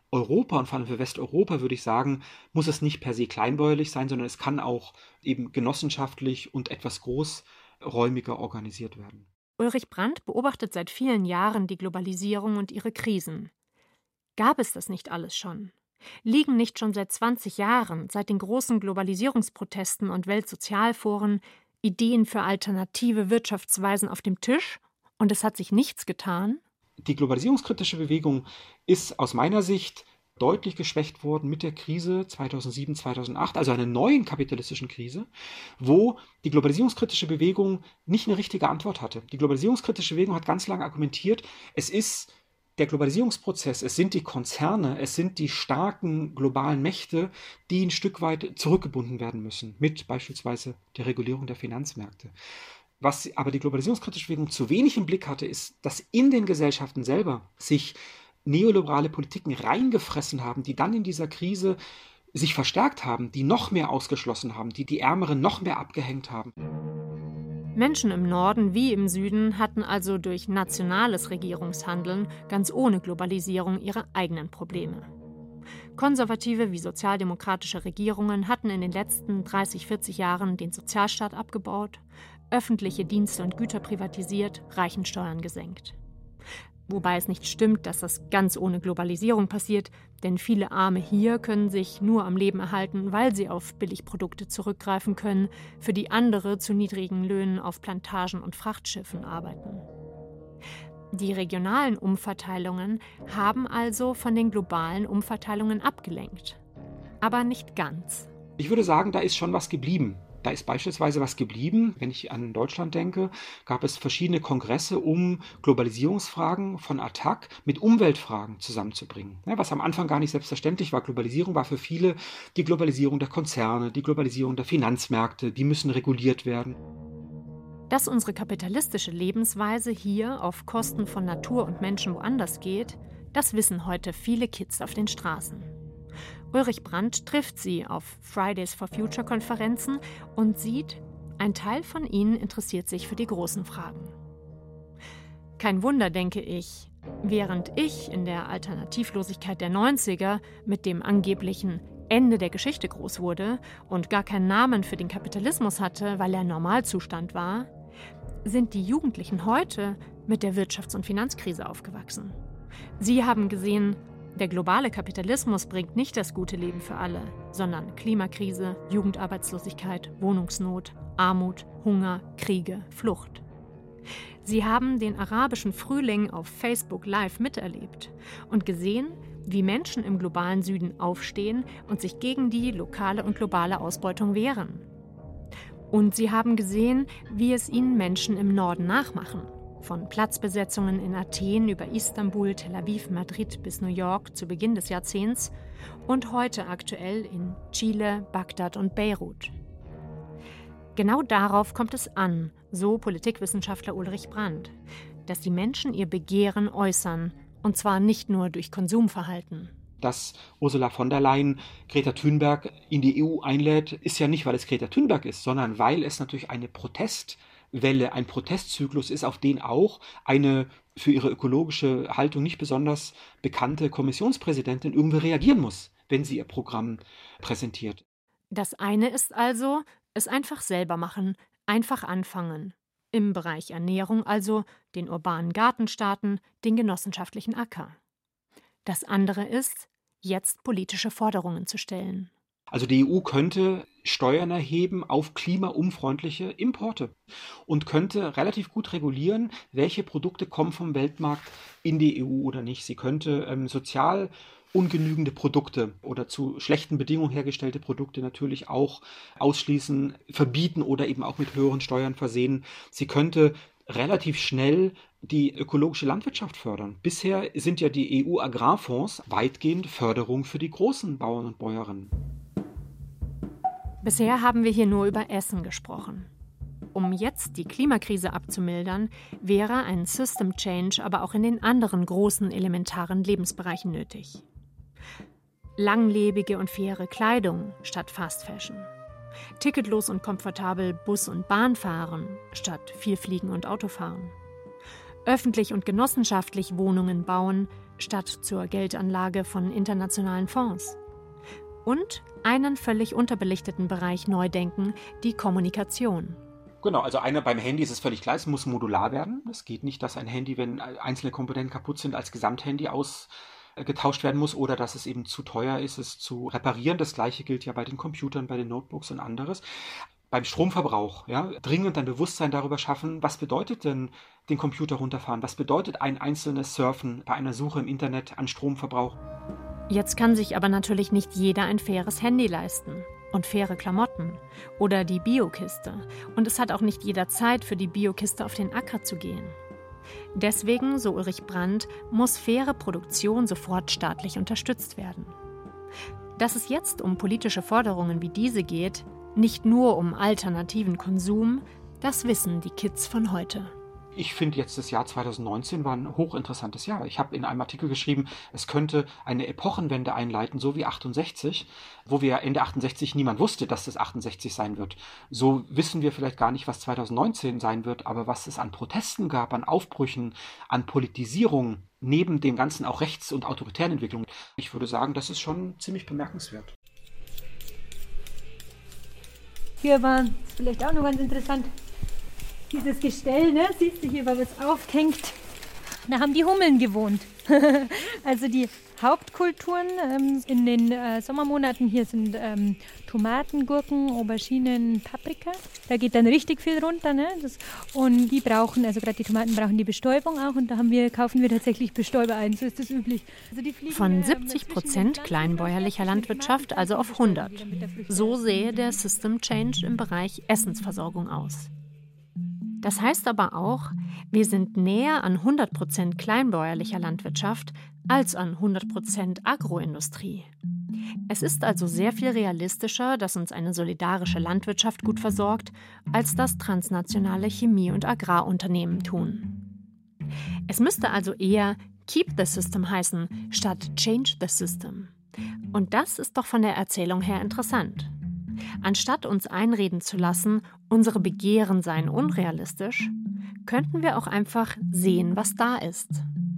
Europa und vor allem für Westeuropa, würde ich sagen, muss es nicht per se kleinbäuerlich sein, sondern es kann auch eben genossenschaftlich und etwas großräumiger organisiert werden. Ulrich Brandt beobachtet seit vielen Jahren die Globalisierung und ihre Krisen. Gab es das nicht alles schon? Liegen nicht schon seit zwanzig Jahren, seit den großen Globalisierungsprotesten und Weltsozialforen, Ideen für alternative Wirtschaftsweisen auf dem Tisch und es hat sich nichts getan? Die globalisierungskritische Bewegung ist aus meiner Sicht deutlich geschwächt worden mit der Krise zweitausendsieben, zweitausendacht, also einer neuen kapitalistischen Krise, wo die globalisierungskritische Bewegung nicht eine richtige Antwort hatte. Die globalisierungskritische Bewegung hat ganz lange argumentiert, es ist der Globalisierungsprozess, es sind die Konzerne, es sind die starken globalen Mächte, die ein Stück weit zurückgebunden werden müssen, mit beispielsweise der Regulierung der Finanzmärkte. Was aber die globalisierungskritische Bewegung zu wenig im Blick hatte, ist, dass in den Gesellschaften selber sich neoliberale Politiken reingefressen haben, die dann in dieser Krise sich verstärkt haben, die noch mehr ausgeschlossen haben, die die Ärmeren noch mehr abgehängt haben. Menschen im Norden wie im Süden hatten also durch nationales Regierungshandeln ganz ohne Globalisierung ihre eigenen Probleme. Konservative wie sozialdemokratische Regierungen hatten in den letzten dreißig, vierzig Jahren den Sozialstaat abgebaut, öffentliche Dienste und Güter privatisiert, Reichensteuern gesenkt. Wobei es nicht stimmt, dass das ganz ohne Globalisierung passiert, denn viele Arme hier können sich nur am Leben erhalten, weil sie auf Billigprodukte zurückgreifen können, für die andere zu niedrigen Löhnen auf Plantagen und Frachtschiffen arbeiten. Die regionalen Umverteilungen haben also von den globalen Umverteilungen abgelenkt. Aber nicht ganz. Ich würde sagen, da ist schon was geblieben. Da ist beispielsweise was geblieben, wenn ich an Deutschland denke, gab es verschiedene Kongresse, um Globalisierungsfragen von A T T A C mit Umweltfragen zusammenzubringen. Ja, was am Anfang gar nicht selbstverständlich war. Globalisierung war für viele die Globalisierung der Konzerne, die Globalisierung der Finanzmärkte, die müssen reguliert werden. Dass unsere kapitalistische Lebensweise hier auf Kosten von Natur und Menschen woanders geht, das wissen heute viele Kids auf den Straßen. Ulrich Brandt trifft sie auf Fridays for Future Konferenzen und sieht, ein Teil von ihnen interessiert sich für die großen Fragen. Kein Wunder, denke ich, während ich in der Alternativlosigkeit der neunziger mit dem angeblichen Ende der Geschichte groß wurde und gar keinen Namen für den Kapitalismus hatte, weil er Normalzustand war, sind die Jugendlichen heute mit der Wirtschafts- und Finanzkrise aufgewachsen. Sie haben gesehen, der globale Kapitalismus bringt nicht das gute Leben für alle, sondern Klimakrise, Jugendarbeitslosigkeit, Wohnungsnot, Armut, Hunger, Kriege, Flucht. Sie haben den arabischen Frühling auf Facebook Live miterlebt und gesehen, wie Menschen im globalen Süden aufstehen und sich gegen die lokale und globale Ausbeutung wehren. Und sie haben gesehen, wie es ihnen Menschen im Norden nachmachen. Von Platzbesetzungen in Athen über Istanbul, Tel Aviv, Madrid bis New York zu Beginn des Jahrzehnts und heute aktuell in Chile, Bagdad und Beirut. Genau darauf kommt es an, so Politikwissenschaftler Ulrich Brandt, dass die Menschen ihr Begehren äußern, und zwar nicht nur durch Konsumverhalten. Dass Ursula von der Leyen Greta Thunberg in die E U einlädt, ist ja nicht, weil es Greta Thunberg ist, sondern weil es natürlich eine Protestwelle, ein Protestzyklus ist, auf den auch eine für ihre ökologische Haltung nicht besonders bekannte Kommissionspräsidentin irgendwie reagieren muss, wenn sie ihr Programm präsentiert. Das eine ist also, es einfach selber machen, einfach anfangen. Im Bereich Ernährung also den urbanen Gartenstaaten, den genossenschaftlichen Acker. Das andere ist, jetzt politische Forderungen zu stellen. Also die E U könnte Steuern erheben auf klimaunfreundliche Importe und könnte relativ gut regulieren, welche Produkte kommen vom Weltmarkt in die E U oder nicht. Sie könnte ähm, sozial ungenügende Produkte oder zu schlechten Bedingungen hergestellte Produkte natürlich auch ausschließen, verbieten oder eben auch mit höheren Steuern versehen. Sie könnte relativ schnell die ökologische Landwirtschaft fördern. Bisher sind ja die E U-Agrarfonds weitgehend Förderung für die großen Bauern und Bäuerinnen. Bisher haben wir hier nur über Essen gesprochen. Um jetzt die Klimakrise abzumildern, wäre ein System Change aber auch in den anderen großen elementaren Lebensbereichen nötig. Langlebige und faire Kleidung statt Fast Fashion. Ticketlos und komfortabel Bus und Bahn fahren statt viel Fliegen und Autofahren. Öffentlich und genossenschaftlich Wohnungen bauen, statt zur Geldanlage von internationalen Fonds. Und einen völlig unterbelichteten Bereich neu denken, die Kommunikation. Genau, also einer beim Handy ist es völlig klar, es muss modular werden. Es geht nicht, dass ein Handy, wenn einzelne Komponenten kaputt sind, als Gesamthandy ausgetauscht werden muss oder dass es eben zu teuer ist, es zu reparieren. Das Gleiche gilt ja bei den Computern, bei den Notebooks und anderes. Beim Stromverbrauch, ja, dringend ein Bewusstsein darüber schaffen, was bedeutet denn den Computer runterfahren? Was bedeutet ein einzelnes Surfen bei einer Suche im Internet an Stromverbrauch? Jetzt kann sich aber natürlich nicht jeder ein faires Handy leisten und faire Klamotten oder die Biokiste. Und es hat auch nicht jeder Zeit, für die Biokiste auf den Acker zu gehen. Deswegen, so Ulrich Brandt, muss faire Produktion sofort staatlich unterstützt werden. Dass es jetzt um politische Forderungen wie diese geht, nicht nur um alternativen Konsum, das wissen die Kids von heute. Ich finde jetzt das Jahr zwanzig neunzehn war ein hochinteressantes Jahr. Ich habe in einem Artikel geschrieben, es könnte eine Epochenwende einleiten, so wie achtundsechzig, wo wir Ende achtundsechzig niemand wusste, dass das achtundsechzig sein wird. So wissen wir vielleicht gar nicht, was zwanzig neunzehn sein wird, aber was es an Protesten gab, an Aufbrüchen, an Politisierung, neben dem ganzen auch rechts- und autoritären Entwicklungen. Ich würde sagen, das ist schon ziemlich bemerkenswert. Hier war vielleicht auch noch ganz interessant, dieses Gestell, ne? Siehst du, hier war was aufgehängt. Da haben die Hummeln gewohnt. Also die Hauptkulturen ähm, in den äh, Sommermonaten hier sind ähm, Tomaten, Gurken, Auberginen, Paprika. Da geht dann richtig viel runter. Ne? Das, und die brauchen, also gerade die Tomaten brauchen die Bestäubung auch. Und da haben wir, kaufen wir tatsächlich Bestäuber ein. So ist das üblich. Also die fliegen, Von siebzig Prozent kleinbäuerlicher Landwirtschaft also auf hundert. So sähe der System Change im Bereich Essensversorgung aus. Das heißt aber auch, wir sind näher an hundert Prozent kleinbäuerlicher Landwirtschaft als an hundert Prozent Agroindustrie. Es ist also sehr viel realistischer, dass uns eine solidarische Landwirtschaft gut versorgt, als das transnationale Chemie- und Agrarunternehmen tun. Es müsste also eher Keep the System heißen, statt Change the System. Und das ist doch von der Erzählung her interessant. Anstatt uns einreden zu lassen, unsere Begehren seien unrealistisch, könnten wir auch einfach sehen, was da ist.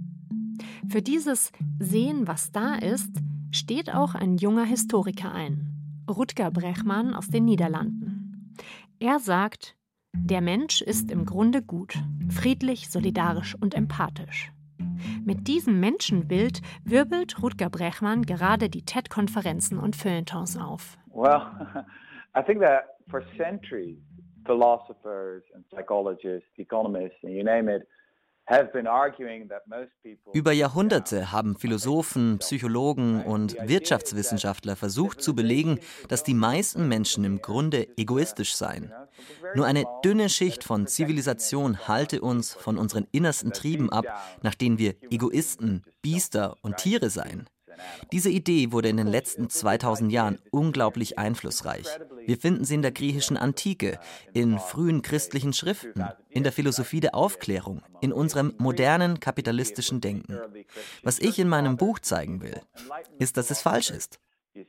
Für dieses Sehen, was da ist, steht auch ein junger Historiker ein, Rutger Bregman aus den Niederlanden. Er sagt, der Mensch ist im Grunde gut, friedlich, solidarisch und empathisch. Mit diesem Menschenbild wirbelt Rutger Bregman gerade die T E D-Konferenzen und Feuilletons auf. Well, I think that for centuries, philosophers and psychologists, economists, and you name it, have been arguing that most people. Über Jahrhunderte haben Philosophen, Psychologen und Wirtschaftswissenschaftler versucht zu belegen, dass die meisten Menschen im Grunde egoistisch seien. Nur eine dünne Schicht von Zivilisation halte uns von unseren innersten Trieben ab, nach denen wir Egoisten, Biester und Tiere seien. Diese Idee wurde in den letzten zweitausend Jahren unglaublich einflussreich. Wir finden sie in der griechischen Antike, in frühen christlichen Schriften, in der Philosophie der Aufklärung, in unserem modernen kapitalistischen Denken. Was ich in meinem Buch zeigen will, ist, dass es falsch ist.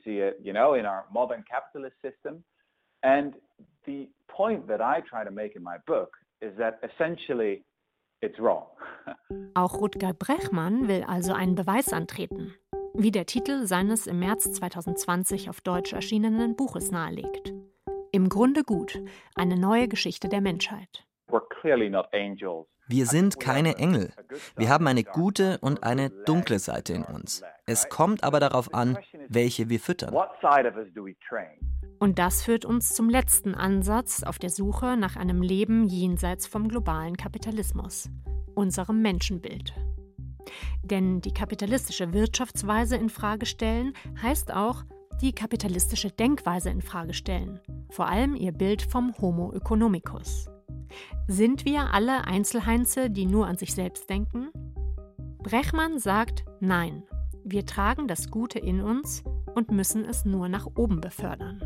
Auch Rutger Bregman will also einen Beweis antreten, wie der Titel seines im März zweitausendzwanzig auf Deutsch erschienenen Buches nahelegt. Im Grunde gut, eine neue Geschichte der Menschheit. Wir sind keine Engel. Wir haben eine gute und eine dunkle Seite in uns. Es kommt aber darauf an, welche wir füttern. Und das führt uns zum letzten Ansatz auf der Suche nach einem Leben jenseits vom globalen Kapitalismus, unserem Menschenbild. Denn die kapitalistische Wirtschaftsweise in Frage stellen heißt auch die kapitalistische Denkweise in Frage stellen, vor allem ihr Bild vom Homo economicus. Sind wir alle Einzelheinze, die nur an sich selbst denken? Bregman sagt Nein, wir tragen das Gute in uns und müssen es nur nach oben befördern.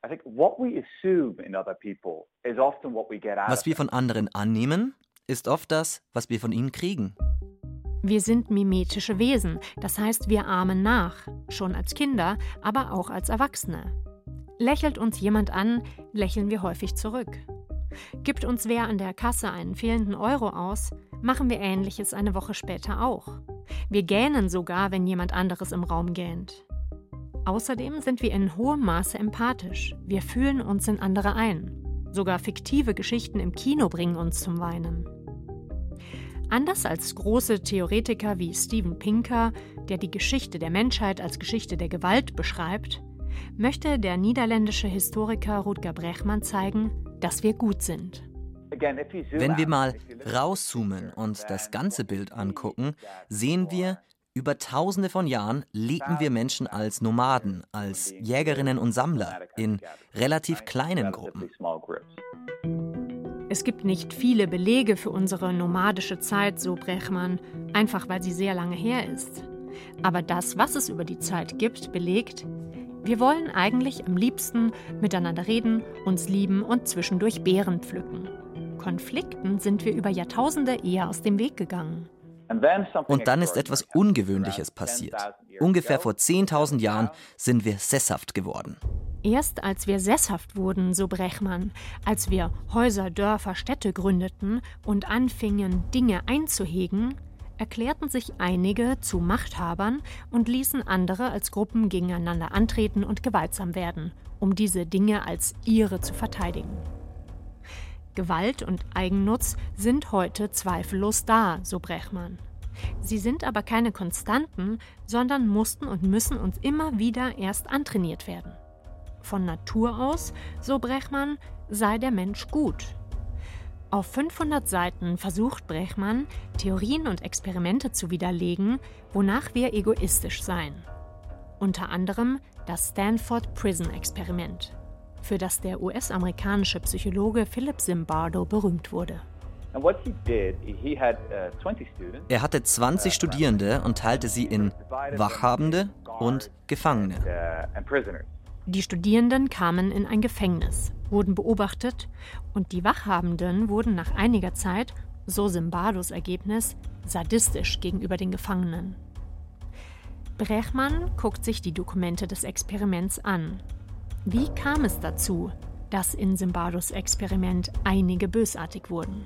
Was wir von anderen annehmen, ist oft das, was wir von ihnen kriegen. Wir sind mimetische Wesen, das heißt, wir ahmen nach, schon als Kinder, aber auch als Erwachsene. Lächelt uns jemand an, lächeln wir häufig zurück. Gibt uns wer an der Kasse einen fehlenden Euro aus, machen wir Ähnliches eine Woche später auch. Wir gähnen sogar, wenn jemand anderes im Raum gähnt. Außerdem sind wir in hohem Maße empathisch. Wir fühlen uns in andere ein. Sogar fiktive Geschichten im Kino bringen uns zum Weinen. Anders als große Theoretiker wie Steven Pinker, der die Geschichte der Menschheit als Geschichte der Gewalt beschreibt, möchte der niederländische Historiker Rutger Bregman zeigen, dass wir gut sind. Wenn wir mal rauszoomen und das ganze Bild angucken, sehen wir, über Tausende von Jahren lebten wir Menschen als Nomaden, als Jägerinnen und Sammler in relativ kleinen Gruppen. Es gibt nicht viele Belege für unsere nomadische Zeit, so Bregman, einfach weil sie sehr lange her ist. Aber das, was es über die Zeit gibt, belegt, wir wollen eigentlich am liebsten miteinander reden, uns lieben und zwischendurch Beeren pflücken. Konflikten sind wir über Jahrtausende eher aus dem Weg gegangen. Und dann ist etwas Ungewöhnliches passiert. Ungefähr vor zehntausend Jahren sind wir sesshaft geworden. Erst als wir sesshaft wurden, so Bregman, als wir Häuser, Dörfer, Städte gründeten und anfingen, Dinge einzuhegen, erklärten sich einige zu Machthabern und ließen andere als Gruppen gegeneinander antreten und gewaltsam werden, um diese Dinge als ihre zu verteidigen. Gewalt und Eigennutz sind heute zweifellos da, so Bregman. Sie sind aber keine Konstanten, sondern mussten und müssen uns immer wieder erst antrainiert werden. Von Natur aus, so Bregman, sei der Mensch gut. Auf fünfhundert Seiten versucht Bregman, Theorien und Experimente zu widerlegen, wonach wir egoistisch seien. Unter anderem das Stanford Prison Experiment, für das der U S-amerikanische Psychologe Philip Zimbardo berühmt wurde. Er hatte zwanzig Studierende und teilte sie in Wachhabende und Gefangene. Die Studierenden kamen in ein Gefängnis, wurden beobachtet und die Wachhabenden wurden nach einiger Zeit, so Zimbardos Ergebnis, sadistisch gegenüber den Gefangenen. Bregman guckt sich die Dokumente des Experiments an. Wie kam es dazu, dass in Zimbardos Experiment einige bösartig wurden?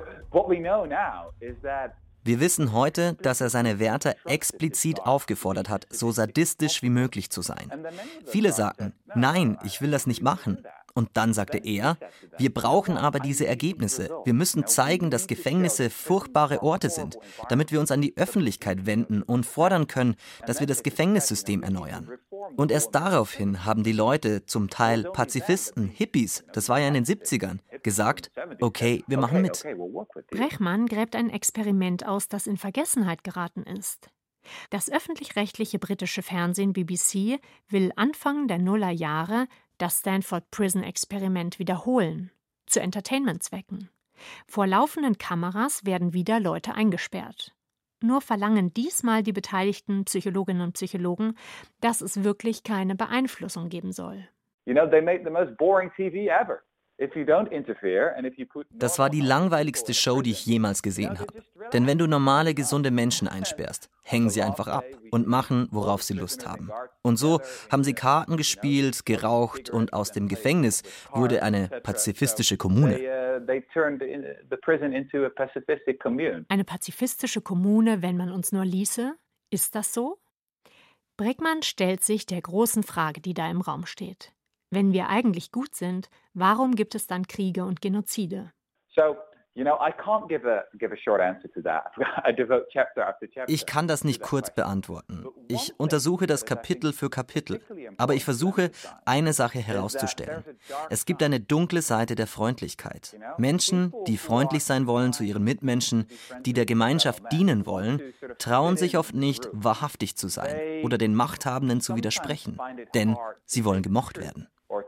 Wir wissen heute, dass er seine Wärter explizit aufgefordert hat, so sadistisch wie möglich zu sein. Viele sagten, nein, ich will das nicht machen. Und dann sagte er, wir brauchen aber diese Ergebnisse. Wir müssen zeigen, dass Gefängnisse furchtbare Orte sind, damit wir uns an die Öffentlichkeit wenden und fordern können, dass wir das Gefängnissystem erneuern. Und erst daraufhin haben die Leute, zum Teil Pazifisten, Hippies, das war ja in den siebzigern, gesagt, okay, wir machen mit. Bregman gräbt ein Experiment aus, das in Vergessenheit geraten ist. Das öffentlich-rechtliche britische Fernsehen B B C will Anfang der Nullerjahre das Stanford Prison Experiment wiederholen, zu Entertainment-Zwecken. Vor laufenden Kameras werden wieder Leute eingesperrt. Nur verlangen diesmal die beteiligten Psychologinnen und Psychologen, dass es wirklich keine Beeinflussung geben soll. You know, they make the most boring T V ever. Das war die langweiligste Show, die ich jemals gesehen habe. Denn wenn du normale, gesunde Menschen einsperrst, hängen sie einfach ab und machen, worauf sie Lust haben. Und so haben sie Karten gespielt, geraucht und aus dem Gefängnis wurde eine pazifistische Kommune. Eine pazifistische Kommune, wenn man uns nur ließe? Ist das so? Bregman stellt sich der großen Frage, die da im Raum steht. Wenn wir eigentlich gut sind, warum gibt es dann Kriege und Genozide? Ich kann das nicht kurz beantworten. Ich untersuche das Kapitel für Kapitel. Aber ich versuche, eine Sache herauszustellen. Es gibt eine dunkle Seite der Freundlichkeit. Menschen, die freundlich sein wollen zu ihren Mitmenschen, die der Gemeinschaft dienen wollen, trauen sich oft nicht, wahrhaftig zu sein oder den Machthabenden zu widersprechen. Denn sie wollen gemocht werden.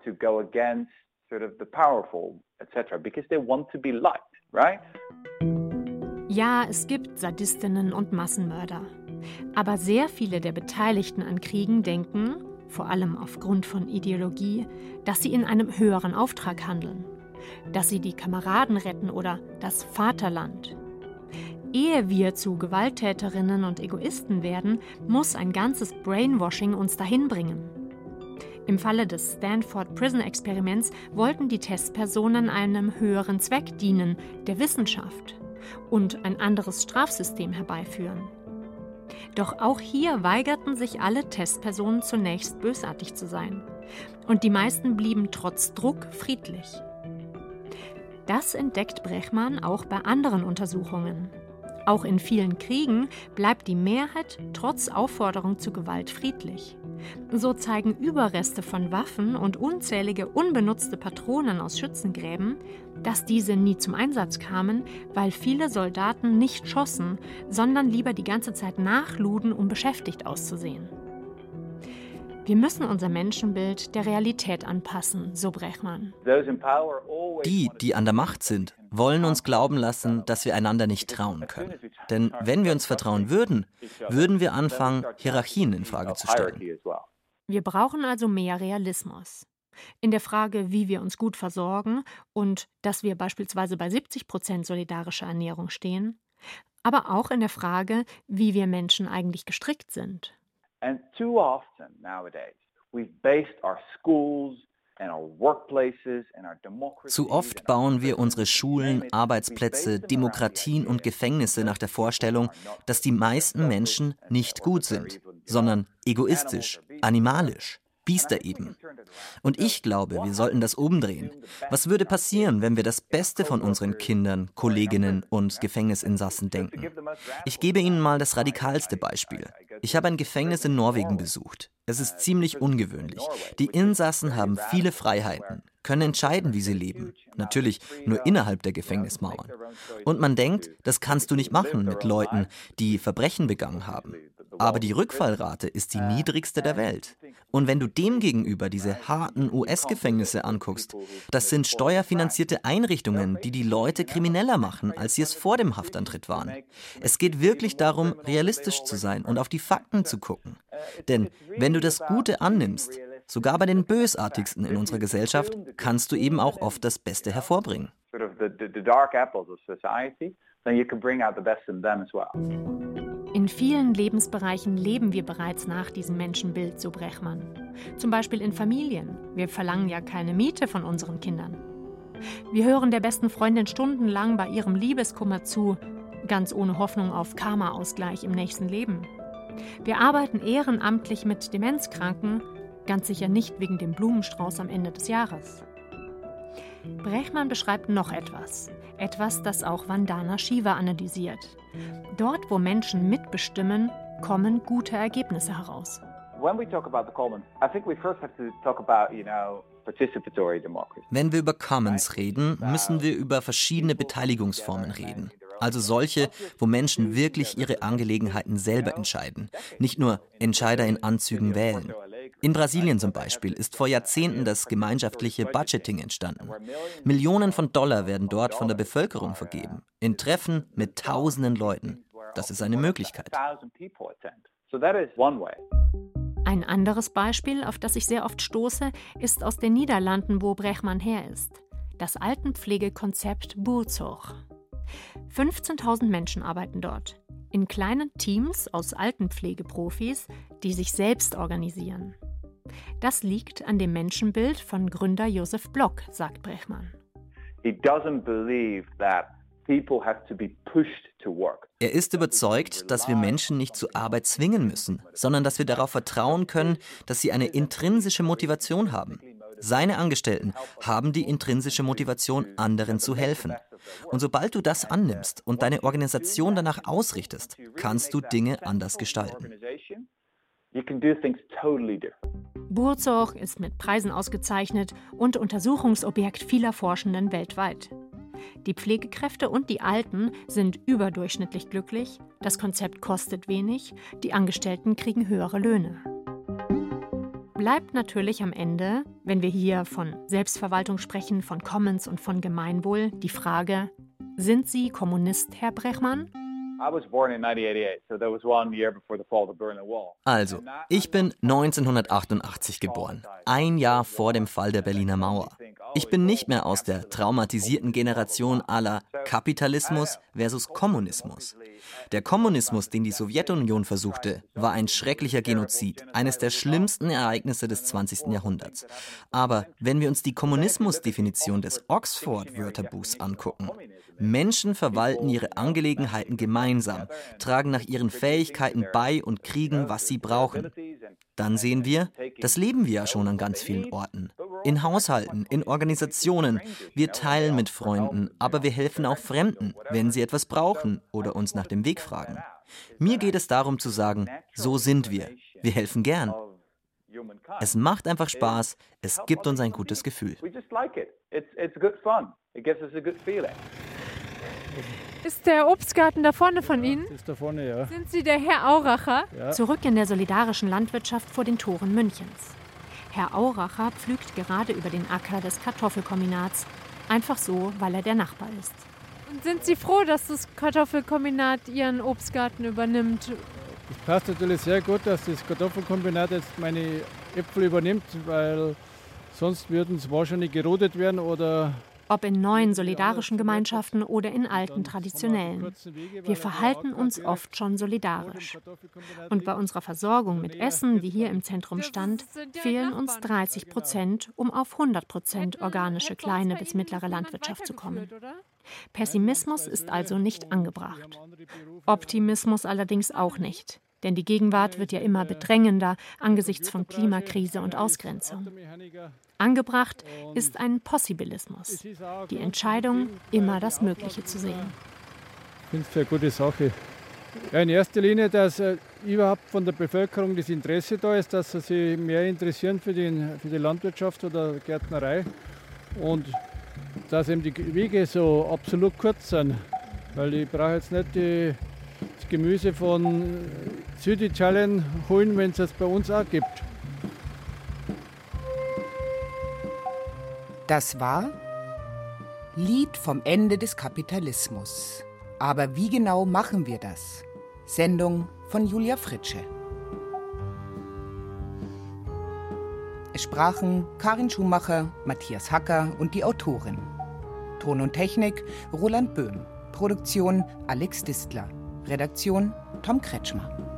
Ja, es gibt Sadistinnen und Massenmörder. Aber sehr viele der Beteiligten an Kriegen denken, vor allem aufgrund von Ideologie, dass sie in einem höheren Auftrag handeln. Dass sie die Kameraden retten oder das Vaterland. Ehe wir zu Gewalttäterinnen und Egoisten werden, muss ein ganzes Brainwashing uns dahin bringen. Im Falle des Stanford Prison Experiments wollten die Testpersonen einem höheren Zweck dienen, der Wissenschaft, und ein anderes Strafsystem herbeiführen. Doch auch hier weigerten sich alle Testpersonen zunächst bösartig zu sein. Und die meisten blieben trotz Druck friedlich. Das entdeckt Brechmann auch bei anderen Untersuchungen. Auch in vielen Kriegen bleibt die Mehrheit trotz Aufforderung zu Gewalt friedlich. So zeigen Überreste von Waffen und unzählige unbenutzte Patronen aus Schützengräben, dass diese nie zum Einsatz kamen, weil viele Soldaten nicht schossen, sondern lieber die ganze Zeit nachluden, um beschäftigt auszusehen. Wir müssen unser Menschenbild der Realität anpassen, so Brechmann. Die, die an der Macht sind, wollen uns glauben lassen, dass wir einander nicht trauen können. Denn wenn wir uns vertrauen würden, würden wir anfangen, Hierarchien in Frage zu stellen. Wir brauchen also mehr Realismus. In der Frage, wie wir uns gut versorgen und dass wir beispielsweise bei siebzig Prozent solidarischer Ernährung stehen, aber auch in der Frage, wie wir Menschen eigentlich gestrickt sind. And too often nowadays, we've based our schools and our workplaces and our democracy. Zu oft bauen wir unsere Schulen, Arbeitsplätze, Demokratien und Gefängnisse nach der Vorstellung, dass die meisten Menschen nicht gut sind, sondern egoistisch, animalisch. Biester eben. Und ich glaube, wir sollten das umdrehen. Was würde passieren, wenn wir das Beste von unseren Kindern, Kolleginnen und Gefängnisinsassen denken? Ich gebe Ihnen mal das radikalste Beispiel. Ich habe ein Gefängnis in Norwegen besucht. Es ist ziemlich ungewöhnlich. Die Insassen haben viele Freiheiten, können entscheiden, wie sie leben. Natürlich nur innerhalb der Gefängnismauern. Und man denkt, das kannst du nicht machen mit Leuten, die Verbrechen begangen haben. Aber die Rückfallrate ist die niedrigste der Welt. Und wenn du demgegenüber diese harten U S-Gefängnisse anguckst, das sind steuerfinanzierte Einrichtungen, die die Leute krimineller machen, als sie es vor dem Haftantritt waren. Es geht wirklich darum, realistisch zu sein und auf die Fakten zu gucken. Denn wenn du das Gute annimmst, sogar bei den Bösartigsten in unserer Gesellschaft, kannst du eben auch oft das Beste hervorbringen. In vielen Lebensbereichen leben wir bereits nach diesem Menschenbild, so Brechmann. Zum Beispiel in Familien. Wir verlangen ja keine Miete von unseren Kindern. Wir hören der besten Freundin stundenlang bei ihrem Liebeskummer zu, ganz ohne Hoffnung auf Karma-Ausgleich im nächsten Leben. Wir arbeiten ehrenamtlich mit Demenzkranken, ganz sicher nicht wegen dem Blumenstrauß am Ende des Jahres. Brechmann beschreibt noch etwas. Etwas, das auch Vandana Shiva analysiert. Dort, wo Menschen mitbestimmen, kommen gute Ergebnisse heraus. Wenn wir über Commons reden, müssen wir über verschiedene Beteiligungsformen reden. Also solche, wo Menschen wirklich ihre Angelegenheiten selber entscheiden, nicht nur Entscheider in Anzügen wählen. In Brasilien zum Beispiel ist vor Jahrzehnten das gemeinschaftliche Budgeting entstanden. Millionen von Dollar werden dort von der Bevölkerung vergeben, in Treffen mit tausenden Leuten. Das ist eine Möglichkeit. Ein anderes Beispiel, auf das ich sehr oft stoße, ist aus den Niederlanden, wo Brechmann her ist. Das Altenpflegekonzept Buurtzorg. fünfzehntausend Menschen arbeiten dort. In kleinen Teams aus Altenpflegeprofis, die sich selbst organisieren. Das liegt an dem Menschenbild von Gründer Josef Block, sagt Brechmann. Er ist überzeugt, dass wir Menschen nicht zur Arbeit zwingen müssen, sondern dass wir darauf vertrauen können, dass sie eine intrinsische Motivation haben. Seine Angestellten haben die intrinsische Motivation, anderen zu helfen. Und sobald du das annimmst und deine Organisation danach ausrichtest, kannst du Dinge anders gestalten. Buurtzorg ist mit Preisen ausgezeichnet und Untersuchungsobjekt vieler Forschenden weltweit. Die Pflegekräfte und die Alten sind überdurchschnittlich glücklich, das Konzept kostet wenig, die Angestellten kriegen höhere Löhne. Bleibt natürlich am Ende, wenn wir hier von Selbstverwaltung sprechen, von Commons und von Gemeinwohl, die Frage: Sind Sie Kommunist, Herr Brechmann? Also, ich bin neunzehnhundertachtundachtzig geboren, ein Jahr vor dem Fall der Berliner Mauer. Ich bin nicht mehr aus der traumatisierten Generation à la Kapitalismus versus Kommunismus. Der Kommunismus, den die Sowjetunion versuchte, war ein schrecklicher Genozid, eines der schlimmsten Ereignisse des zwanzigsten Jahrhunderts. Aber wenn wir uns die Kommunismusdefinition des Oxford-Wörterbuchs angucken, Menschen verwalten ihre Angelegenheiten gemeinsam, tragen nach ihren Fähigkeiten bei und kriegen, was sie brauchen. Dann sehen wir, das leben wir ja schon an ganz vielen Orten. In Haushalten, in Organisationen. Wir teilen mit Freunden, aber wir helfen auch Fremden, wenn sie etwas brauchen oder uns nach dem Weg fragen. Mir geht es darum zu sagen, so sind wir. Wir helfen gern. Es macht einfach Spaß, es gibt uns ein gutes Gefühl. Ist der Obstgarten da vorne von Ihnen? Ist da vorne, ja. Sind Sie der Herr Auracher? Ja. Zurück in der solidarischen Landwirtschaft vor den Toren Münchens. Herr Auracher pflügt gerade über den Acker des Kartoffelkombinats. Einfach so, weil er der Nachbar ist. Und sind Sie froh, dass das Kartoffelkombinat Ihren Obstgarten übernimmt? Es passt natürlich sehr gut, dass das Kartoffelkombinat jetzt meine Äpfel übernimmt, weil sonst würden sie wahrscheinlich gerodet werden oder... Ob in neuen solidarischen Gemeinschaften oder in alten traditionellen. Wir verhalten uns oft schon solidarisch. Und bei unserer Versorgung mit Essen, die hier im Zentrum stand, fehlen uns dreißig Prozent, um auf hundert Prozent organische kleine bis mittlere Landwirtschaft zu kommen. Pessimismus ist also nicht angebracht. Optimismus allerdings auch nicht. Denn die Gegenwart wird ja immer bedrängender angesichts von Klimakrise und Ausgrenzung. Angebracht ist ein Possibilismus, die Entscheidung, immer das Mögliche zu sehen. Ich finde es eine gute Sache. Ja, in erster Linie, dass äh, überhaupt von der Bevölkerung das Interesse da ist, dass sie sich mehr interessieren für, den, für die Landwirtschaft oder Gärtnerei und dass eben die Wege so absolut kurz sind. Weil ich brauche jetzt nicht die, das Gemüse von Süditalien holen, wenn es es bei uns auch gibt. Das war Lied vom Ende des Kapitalismus. Aber wie genau machen wir das? Sendung von Julia Fritsche. Es sprachen Karin Schumacher, Matthias Hacker und die Autorin. Ton und Technik Roland Böhm. Produktion Alex Distler. Redaktion Tom Kretschmer.